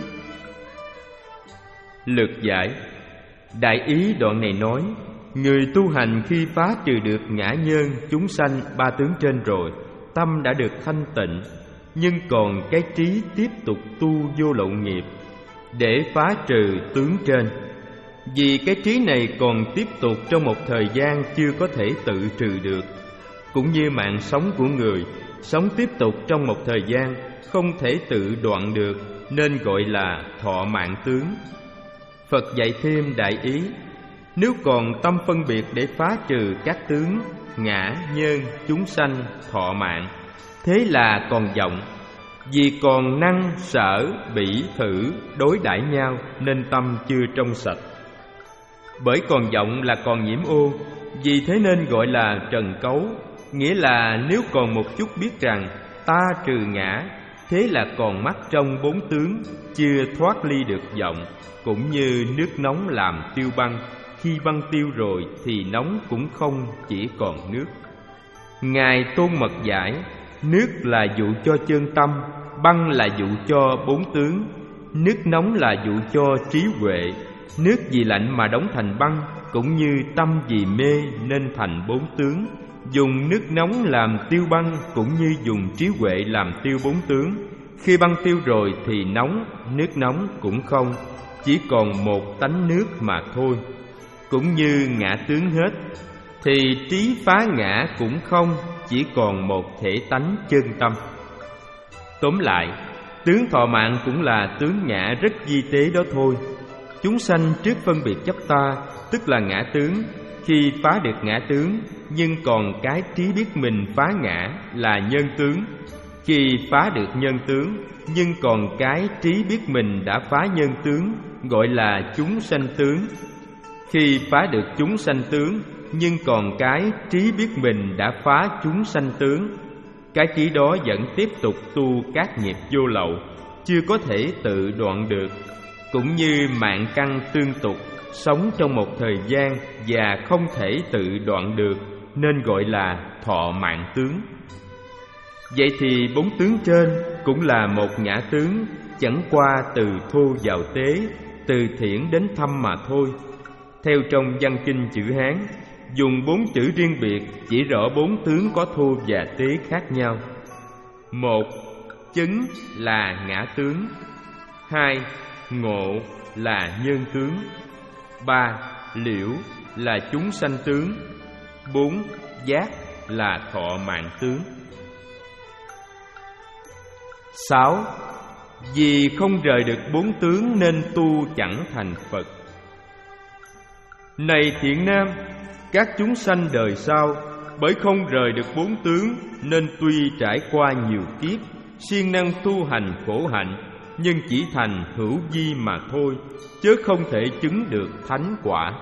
Lược giải. Đại ý đoạn này nói, người tu hành khi phá trừ được ngã nhân, chúng sanh, ba tướng trên rồi, tâm đã được thanh tịnh, nhưng còn cái trí tiếp tục tu vô lậu nghiệp để phá trừ tướng trên. Vì cái trí này còn tiếp tục trong một thời gian chưa có thể tự trừ được. Cũng như mạng sống của người, sống tiếp tục trong một thời gian không thể tự đoạn được, nên gọi là thọ mạng tướng. Phật dạy thêm đại ý, nếu còn tâm phân biệt để phá trừ các tướng ngã, nhân, chúng sanh, thọ mạng, thế là còn vọng. Vì còn năng, sở, bỉ, thử, đối đãi nhau, nên tâm chưa trong sạch. Bởi còn vọng là còn nhiễm ô, vì thế nên gọi là trần cấu. Nghĩa là nếu còn một chút biết rằng ta trừ ngã, thế là còn mắc trong bốn tướng, chưa thoát ly được vọng. Cũng như nước nóng làm tiêu băng, khi băng tiêu rồi thì nóng cũng không, chỉ còn nước. Ngài Tôn Mật giải, nước là dụ cho chân tâm, băng là dụ cho bốn tướng, nước nóng là dụ cho trí huệ. Nước vì lạnh mà đóng thành băng, cũng như tâm vì mê nên thành bốn tướng, dùng nước nóng làm tiêu băng, cũng như dùng trí huệ làm tiêu bốn tướng. Khi băng tiêu rồi thì nóng, nước nóng cũng không, chỉ còn một tánh nước mà thôi. Cũng như ngã tướng hết, thì trí phá ngã cũng không, chỉ còn một thể tánh chân tâm. Tóm lại, tướng thọ mạng cũng là tướng ngã rất vi tế đó thôi. Chúng sanh trước phân biệt chấp ta, tức là ngã tướng. Khi phá được ngã tướng, nhưng còn cái trí biết mình phá ngã là nhân tướng. Khi phá được nhân tướng, nhưng còn cái trí biết mình đã phá nhân tướng, gọi là chúng sanh tướng. Khi phá được chúng sanh tướng, nhưng còn cái trí biết mình đã phá chúng sanh tướng. Cái trí đó vẫn tiếp tục tu các nghiệp vô lậu, chưa có thể tự đoạn được. Cũng như mạng căn tương tục, sống trong một thời gian và không thể tự đoạn được, nên gọi là thọ mạng tướng. Vậy thì bốn tướng trên cũng là một ngã tướng, chẳng qua từ thô vào tế, từ thiển đến thâm mà thôi. Theo trong văn kinh chữ Hán, dùng bốn chữ riêng biệt chỉ rõ bốn tướng có thô và tế khác nhau. Một, chứng là ngã tướng. Hai, ngộ là nhân tướng. Ba, liễu là chúng sanh tướng. Bốn, giác là thọ mạng tướng. Sáu, vì không rời được bốn tướng nên tu chẳng thành Phật. Này thiện nam, các chúng sanh đời sau bởi không rời được bốn tướng nên tuy trải qua nhiều kiếp, siêng năng tu hành khổ hạnh, nhưng chỉ thành hữu vi mà thôi, chứ không thể chứng được thánh quả.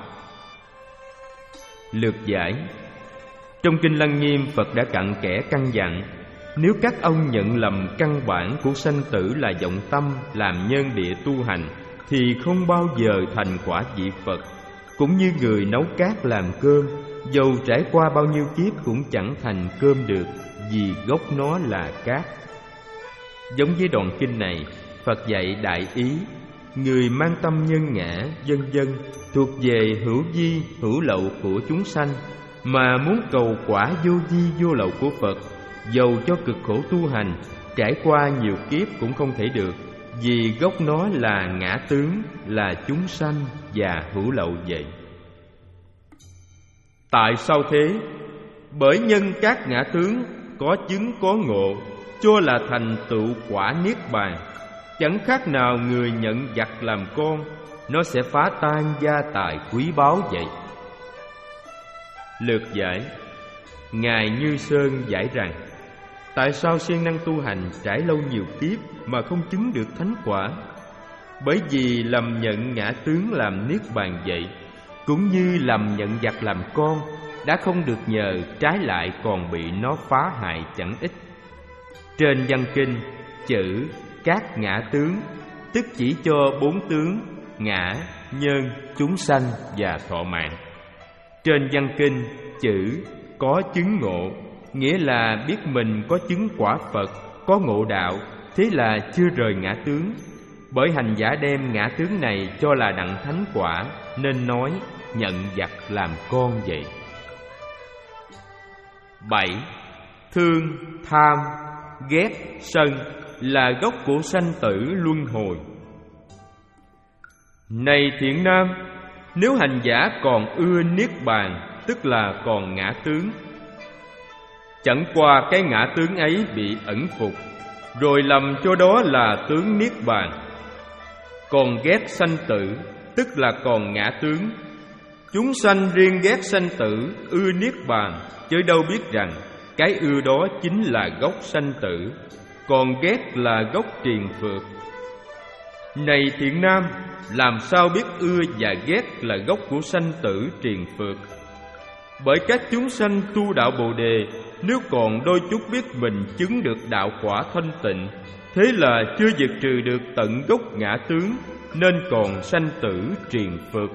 Lược giải. Trong Kinh Lăng Nghiêm, Phật đã cặn kẽ căn dặn: nếu các ông nhận lầm căn bản của sanh tử là vọng tâm làm nhân địa tu hành, thì không bao giờ thành quả vị Phật. Cũng như người nấu cát làm cơm, dầu trải qua bao nhiêu kiếp cũng chẳng thành cơm được, vì gốc nó là cát. Giống với đoạn kinh này, Phật dạy đại ý: người mang tâm nhân ngã, vân vân, thuộc về hữu vi, hữu lậu của chúng sanh, mà muốn cầu quả vô vi, vô lậu của Phật, dầu cho cực khổ tu hành, trải qua nhiều kiếp cũng không thể được, vì gốc nó là ngã tướng, là chúng sanh và hữu lậu vậy. Tại sao thế? Bởi nhân các ngã tướng có chứng có ngộ, cho là thành tựu quả niết bàn. Chẳng khác nào người nhận giặc làm con, nó sẽ phá tan gia tài quý báu vậy. Lược giải. Ngài Như Sơn giải rằng: tại sao siêng năng tu hành trải lâu nhiều kiếp mà không chứng được thánh quả? Bởi vì lầm nhận ngã tướng làm niết bàn vậy. Cũng như lầm nhận giặc làm con, đã không được nhờ, trái lại còn bị nó phá hại chẳng ít. Trên văn kinh, chữ các ngã tướng tức chỉ cho bốn tướng: ngã, nhân, chúng sanh và thọ mạng. Trên văn kinh, chữ có chứng ngộ, nghĩa là biết mình có chứng quả Phật, có ngộ đạo, thế là chưa rời ngã tướng. Bởi hành giả đem ngã tướng này cho là đặng thánh quả, nên nói nhận giặc làm con vậy. Bảy. Thương, tham, ghét, sân là gốc của sanh tử luân hồi. Này thiện nam, nếu hành giả còn ưa niết bàn, tức là còn ngã tướng, chẳng qua cái ngã tướng ấy bị ẩn phục, rồi lầm cho đó là tướng niết bàn. Còn ghét sanh tử, tức là còn ngã tướng. Chúng sanh riêng ghét sanh tử, ưa niết bàn, chứ đâu biết rằng cái ưa đó chính là gốc sanh tử, còn ghét là gốc triền phược. Này thiện nam, làm sao biết ưa và ghét là gốc của sanh tử triền phược? Bởi các chúng sanh tu đạo Bồ Đề, nếu còn đôi chút biết mình chứng được đạo quả thanh tịnh, thế là chưa diệt trừ được tận gốc ngã tướng, nên còn sanh tử triền phược.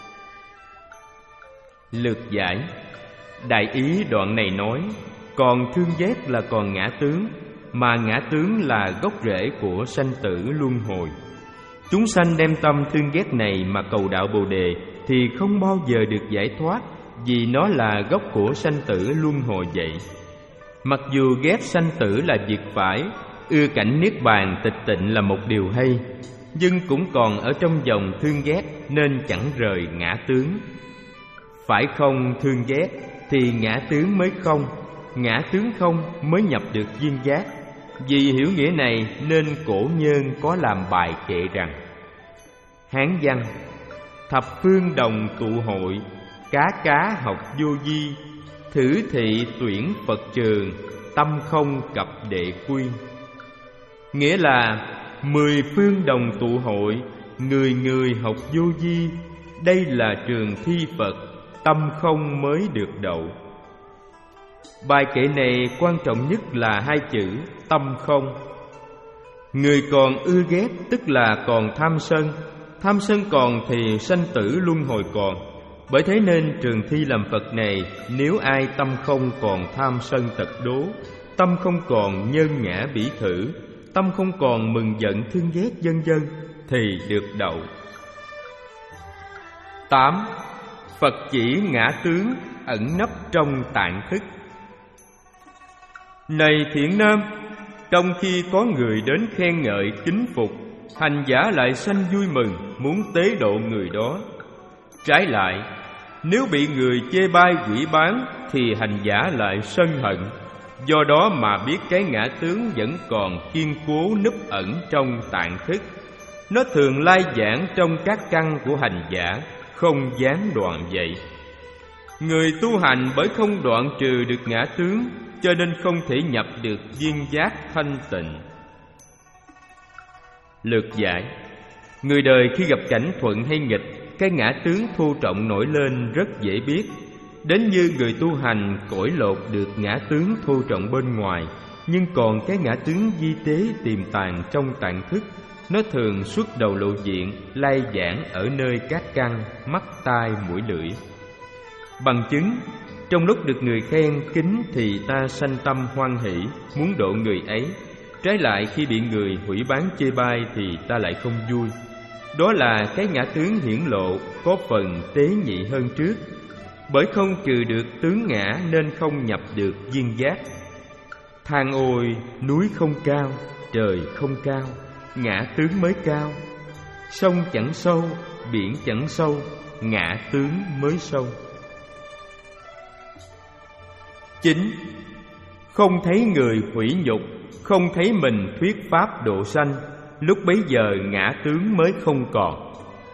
Lược giải. Đại ý đoạn này nói, còn thương ghét là còn ngã tướng, mà ngã tướng là gốc rễ của sanh tử luân hồi. Chúng sanh đem tâm thương ghét này mà cầu đạo Bồ Đề thì không bao giờ được giải thoát, vì nó là gốc của sanh tử luân hồi vậy. Mặc dù ghét sanh tử là việc phải, ưa cảnh niết bàn tịch tịnh là một điều hay, nhưng cũng còn ở trong dòng thương ghét nên chẳng rời ngã tướng. Phải không thương ghét thì ngã tướng mới không, ngã tướng không mới nhập được duyên giác. Vì hiểu nghĩa này nên cổ nhân có làm bài kệ rằng: Hán văn: thập phương đồng tụ hội, cá cá học vô vi, thử thị tuyển Phật trường, tâm không cập đệ quy. Nghĩa là mười phương đồng tụ hội, người người học vô vi, đây là trường thi Phật, tâm không mới được đậu. Bài kệ này quan trọng nhất là hai chữ tâm không. Người còn ưa ghét tức là còn tham sân, tham sân còn thì sanh tử luân hồi còn. Bởi thế nên trường thi làm Phật này, nếu ai tâm không còn tham sân tật đố, tâm không còn nhân ngã bỉ thử, tâm không còn mừng giận thương ghét vân vân thì được đậu. Tám. Phật chỉ ngã tướng ẩn nấp trong tạng thức. Này thiện nam, trong khi có người đến khen ngợi kính phục, hành giả lại sanh vui mừng, muốn tế độ người đó. Trái lại, nếu bị người chê bai quỷ bán thì hành giả lại sân hận. Do đó mà biết cái ngã tướng vẫn còn kiên cố núp ẩn trong tạng thức. Nó thường lai giảng trong các căn của hành giả, không gián đoạn vậy. Người tu hành bởi không đoạn trừ được ngã tướng, cho nên không thể nhập được duyên giác thanh tịnh. Lược giải: người đời khi gặp cảnh thuận hay nghịch, cái ngã tướng thô trọng nổi lên rất dễ biết. Đến như người tu hành cõi lột được ngã tướng thô trọng bên ngoài, nhưng còn cái ngã tướng di tế tiềm tàng trong tạng thức, nó thường xuất đầu lộ diện, lai giảng ở nơi các căn, mắt, tai, mũi, lưỡi. Bằng chứng, trong lúc được người khen kính thì ta sanh tâm hoan hỷ, muốn độ người ấy. Trái lại khi bị người hủy bán chê bai thì ta lại không vui. Đó là cái ngã tướng hiển lộ, có phần tế nhị hơn trước. Bởi không trừ được tướng ngã nên không nhập được duyên giác. Than ôi núi không cao, trời không cao, ngã tướng mới cao. Sông chẳng sâu, biển chẳng sâu, ngã tướng mới sâu. Chín. Không thấy người hủy nhục, không thấy mình thuyết pháp độ sanh, lúc bấy giờ ngã tướng mới không còn.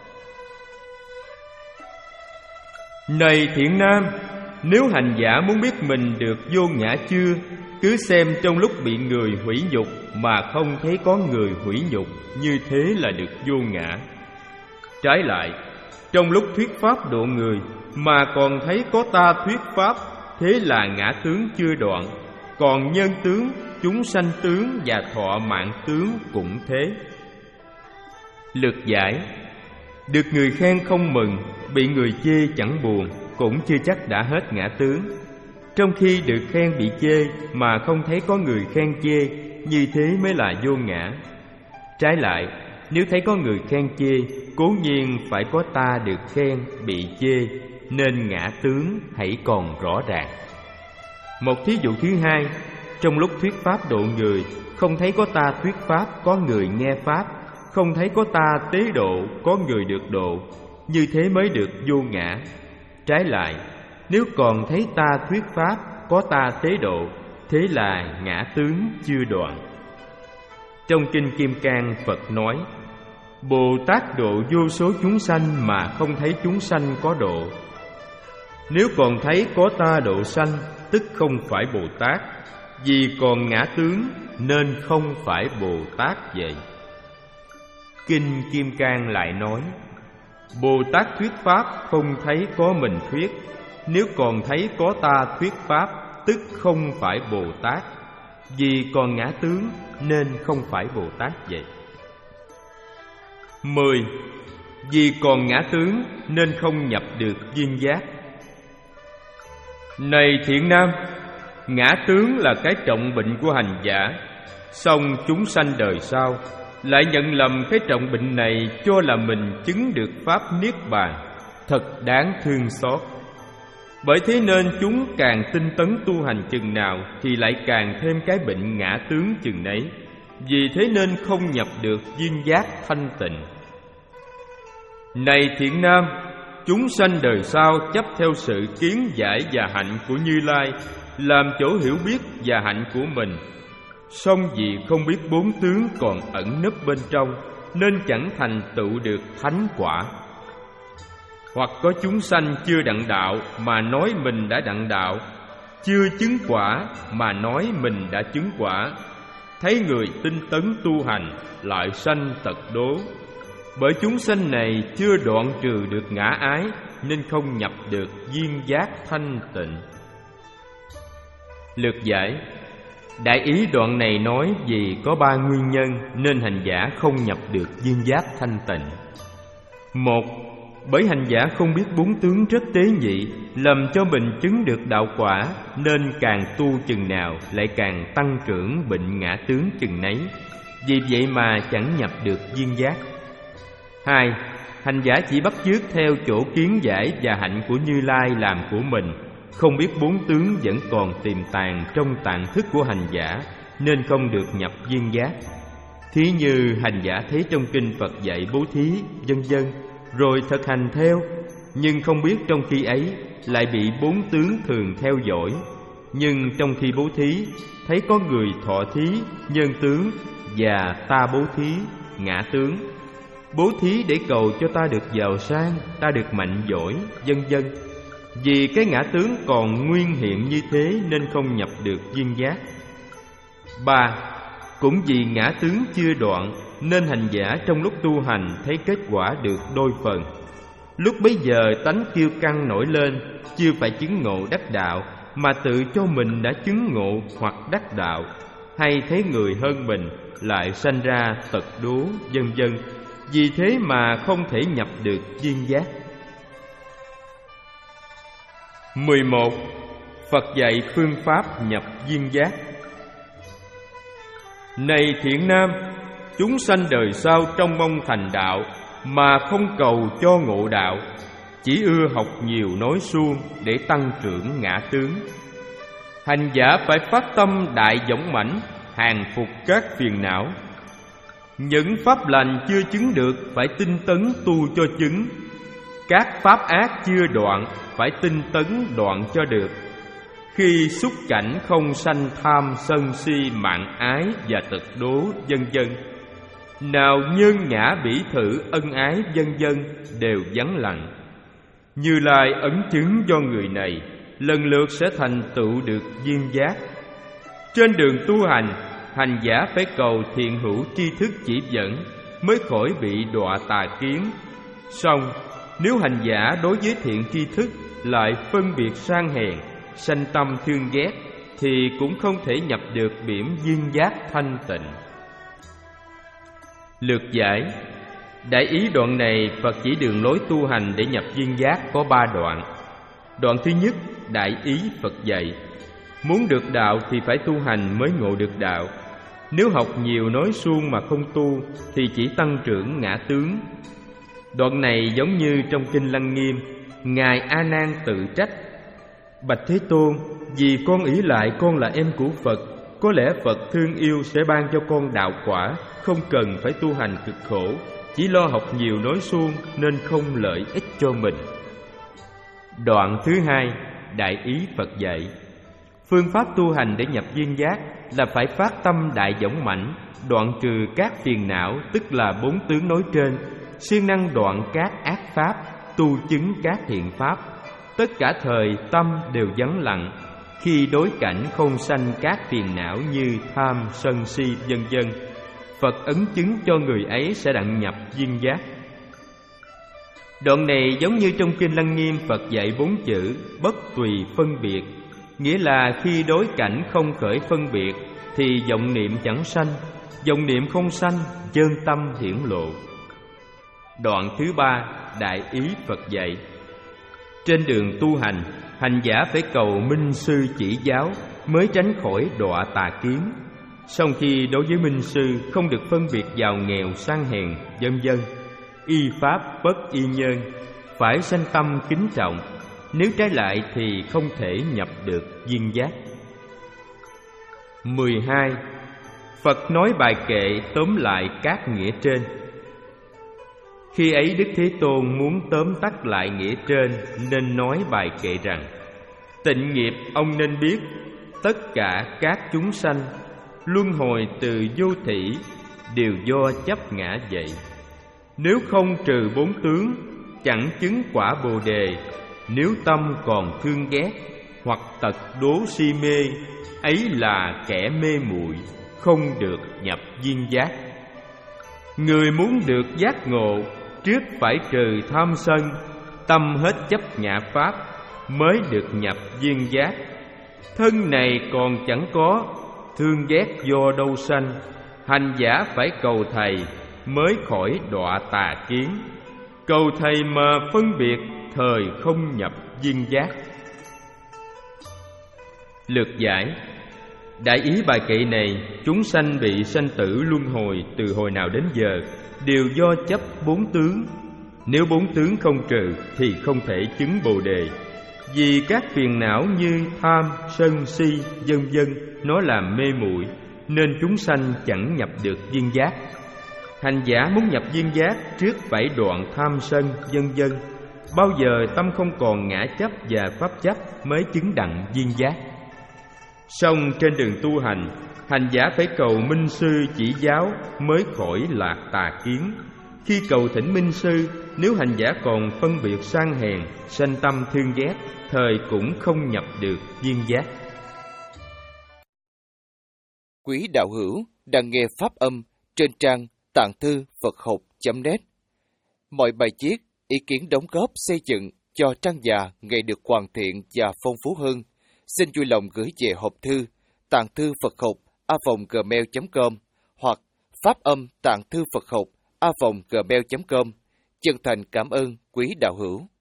Này thiện nam, nếu hành giả muốn biết mình được vô ngã chưa, cứ xem trong lúc bị người hủy nhục mà không thấy có người hủy nhục, như thế là được vô ngã. Trái lại, trong lúc thuyết pháp độ người mà còn thấy có ta thuyết pháp, thế là ngã tướng chưa đoạn. Còn nhân tướng, chúng sanh tướng và thọ mạng tướng cũng thế. Lược giải: được người khen không mừng, bị người chê chẳng buồn, cũng chưa chắc đã hết ngã tướng. Trong khi được khen bị chê mà không thấy có người khen chê, như thế mới là vô ngã. Trái lại, nếu thấy có người khen chê, cố nhiên phải có ta được khen bị chê, nên ngã tướng hãy còn rõ ràng. Một thí dụ thứ hai, trong lúc thuyết pháp độ người, không thấy có ta thuyết pháp, có người nghe pháp, không thấy có ta tế độ, có người được độ, như thế mới được vô ngã. Trái lại, nếu còn thấy ta thuyết pháp, có ta tế độ, thế là ngã tướng chưa đoạn. Trong Kinh Kim Cang, Phật nói: Bồ Tát độ vô số chúng sanh mà không thấy chúng sanh có độ. Nếu còn thấy có ta độ sanh, tức không phải Bồ Tát, vì còn ngã tướng nên không phải Bồ Tát vậy. Kinh Kim Cang lại nói: Bồ Tát thuyết pháp không thấy có mình thuyết, nếu còn thấy có ta thuyết pháp, tức không phải Bồ Tát, vì còn ngã tướng nên không phải Bồ Tát vậy. Mười. Vì còn ngã tướng nên không nhập được duyên giác. Này thiện nam, ngã tướng là cái trọng bệnh của hành giả, song chúng sanh đời sau lại nhận lầm cái trọng bệnh này cho là mình chứng được pháp niết bàn, thật đáng thương xót. Bởi thế nên chúng càng tinh tấn tu hành chừng nào thì lại càng thêm cái bệnh ngã tướng chừng nấy. Vì thế nên không nhập được duyên giác thanh tịnh. Này thiện nam, chúng sanh đời sau chấp theo sự kiến giải và hạnh của Như Lai làm chỗ hiểu biết và hạnh của mình, song vì không biết bốn tướng còn ẩn nấp bên trong nên chẳng thành tựu được thánh quả. Hoặc có chúng sanh chưa đặng đạo mà nói mình đã đặng đạo, chưa chứng quả mà nói mình đã chứng quả. Thấy người tinh tấn tu hành lại sanh tật đố. Bởi chúng sanh này chưa đoạn trừ được ngã ái nên không nhập được duyên giác thanh tịnh. Lược giải. Đại ý đoạn này nói vì có ba nguyên nhân nên hành giả không nhập được duyên giác thanh tịnh. Một, bởi hành giả không biết bốn tướng rất tế nhị, lầm cho mình chứng được đạo quả, nên càng tu chừng nào lại càng tăng trưởng bệnh ngã tướng chừng nấy. Vì vậy mà chẳng nhập được duyên giác. Hai, hành giả chỉ bắt chước theo chỗ kiến giải và hạnh của Như Lai làm của mình, không biết bốn tướng vẫn còn tiềm tàng trong tạng thức của hành giả, nên không được nhập duyên giác. Thí như hành giả thấy trong kinh Phật dạy bố thí, vân vân, rồi thực hành theo, nhưng không biết trong khi ấy lại bị bốn tướng thường theo dõi. Nhưng trong khi bố thí, thấy có người thọ thí, nhân tướng, và ta bố thí, ngã tướng. Bố thí để cầu cho ta được giàu sang, ta được mạnh giỏi, vân vân. Vì cái ngã tướng còn nguyên hiện như thế nên không nhập được duyên giác. Ba, cũng vì ngã tướng chưa đoạn nên hành giả trong lúc tu hành thấy kết quả được đôi phần. Lúc bấy giờ tánh kiêu căng nổi lên, chưa phải chứng ngộ đắc đạo, mà tự cho mình đã chứng ngộ hoặc đắc đạo, hay thấy người hơn mình lại sanh ra tật đố, vân vân. Vì thế mà không thể nhập được duyên giác. Mười một. Phật dạy phương pháp nhập duyên giác. Này thiện nam, chúng sanh đời sau trong mong thành đạo mà không cầu cho ngộ đạo, chỉ ưa học nhiều nói suông để tăng trưởng ngã tướng. Hành giả phải phát tâm đại dũng mãnh, hàng phục các phiền não. Những pháp lành chưa chứng được phải tinh tấn tu cho chứng. Các pháp ác chưa đoạn phải tinh tấn đoạn cho được. Khi xúc cảnh không sanh tham sân si mạn ái và tật đố, vân vân. Nào nhân ngã bỉ thử ân ái, vân vân đều vắng lặng. Như Lai ấn chứng do người này lần lượt sẽ thành tựu được duyên giác. Trên đường tu hành, hành giả phải cầu thiện hữu tri thức chỉ dẫn mới khỏi bị đọa tà kiến. Song nếu hành giả đối với thiện tri thức lại phân biệt sang hèn, sanh tâm thương ghét, thì cũng không thể nhập được biển duyên giác thanh tịnh. Lược giải. Đại ý đoạn này Phật chỉ đường lối tu hành để nhập duyên giác có ba đoạn. Đoạn thứ nhất, đại ý Phật dạy muốn được đạo thì phải tu hành mới ngộ được đạo. Nếu học nhiều nói suông mà không tu thì chỉ tăng trưởng ngã tướng. Đoạn này giống như trong kinh Lăng Nghiêm, Ngài A Nan tự trách: Bạch Thế Tôn, vì con ý lại con là em của Phật, có lẽ Phật thương yêu sẽ ban cho con đạo quả, không cần phải tu hành cực khổ, chỉ lo học nhiều nói suông nên không lợi ích cho mình. Đoạn thứ hai, đại ý Phật dạy phương pháp tu hành để nhập duyên giác là phải phát tâm đại dũng mãnh, đoạn trừ các phiền não, tức là bốn tướng nói trên, siêng năng đoạn các ác pháp, tu chứng các thiện pháp. Tất cả thời tâm đều vắng lặng, khi đối cảnh không sanh các phiền não như tham, sân si, vân vân. Phật ấn chứng cho người ấy sẽ đặng nhập duyên giác. Đoạn này giống như trong kinh Lăng Nghiêm Phật dạy bốn chữ bất tùy phân biệt, nghĩa là khi đối cảnh không khởi phân biệt thì vọng niệm chẳng sanh, vọng niệm không sanh, chân tâm hiển lộ. Đoạn thứ ba, đại ý Phật dạy trên đường tu hành, hành giả phải cầu minh sư chỉ giáo mới tránh khỏi đọa tà kiến. Song khi đối với minh sư không được phân biệt giàu nghèo sang hèn, vân vân. Y pháp bất y nhân, phải sanh tâm kính trọng. nếu trái lại thì không thể nhập được duyên giác. mười hai. Phật nói bài kệ tóm lại các nghĩa trên. Khi ấy Đức Thế Tôn muốn tóm tắt lại nghĩa trên nên nói bài kệ rằng: tịnh nghiệp ông nên biết, tất cả các chúng sanh luân hồi từ vô thỉ đều do chấp ngã vậy. Nếu không trừ bốn tướng, chẳng chứng quả Bồ Đề. Nếu tâm còn thương ghét hoặc tật đố si mê, ấy là kẻ mê muội, không được nhập duyên giác. Người muốn được giác ngộ, trước phải trừ tham sân, tâm hết chấp ngã pháp, mới được nhập duyên giác. Thân này còn chẳng có, thương ghét do đâu sanh, hành giả phải cầu thầy, mới khỏi đọa tà kiến. Cầu thầy mà phân biệt, thời không nhập duyên giác. Lược giải. Đại ý bài kệ này, chúng sanh bị sanh tử luân hồi từ hồi nào đến giờ đều do chấp bốn tướng. Nếu bốn tướng không trừ thì không thể chứng Bồ Đề. Vì các phiền não như tham, sân, si, vân vân nó làm mê muội, nên chúng sanh chẳng nhập được duyên giác. Hành giả muốn nhập duyên giác, trước phải đoạn tham sân, vân vân. Bao giờ tâm không còn ngã chấp và pháp chấp mới chứng đặng duyên giác. Song trên đường tu hành, hành giả phải cầu minh sư chỉ giáo mới khỏi lạc tà kiến. Khi cầu thỉnh minh sư, nếu hành giả còn phân biệt sang hèn, sanh tâm thương ghét, thời cũng không nhập được duyên giác. Quý đạo hữu đang nghe pháp âm trên trang tạng thư Phật học chấm net. Mọi bài viết, ý kiến đóng góp xây dựng cho trang già ngày được hoàn thiện và phong phú hơn, xin vui lòng gửi về hộp thư tạng thư Phật học a vòng gmail chấm com hoặc pháp âm tạng thư Phật học a vòng gmail chấm com. Chân thành cảm ơn quý đạo hữu.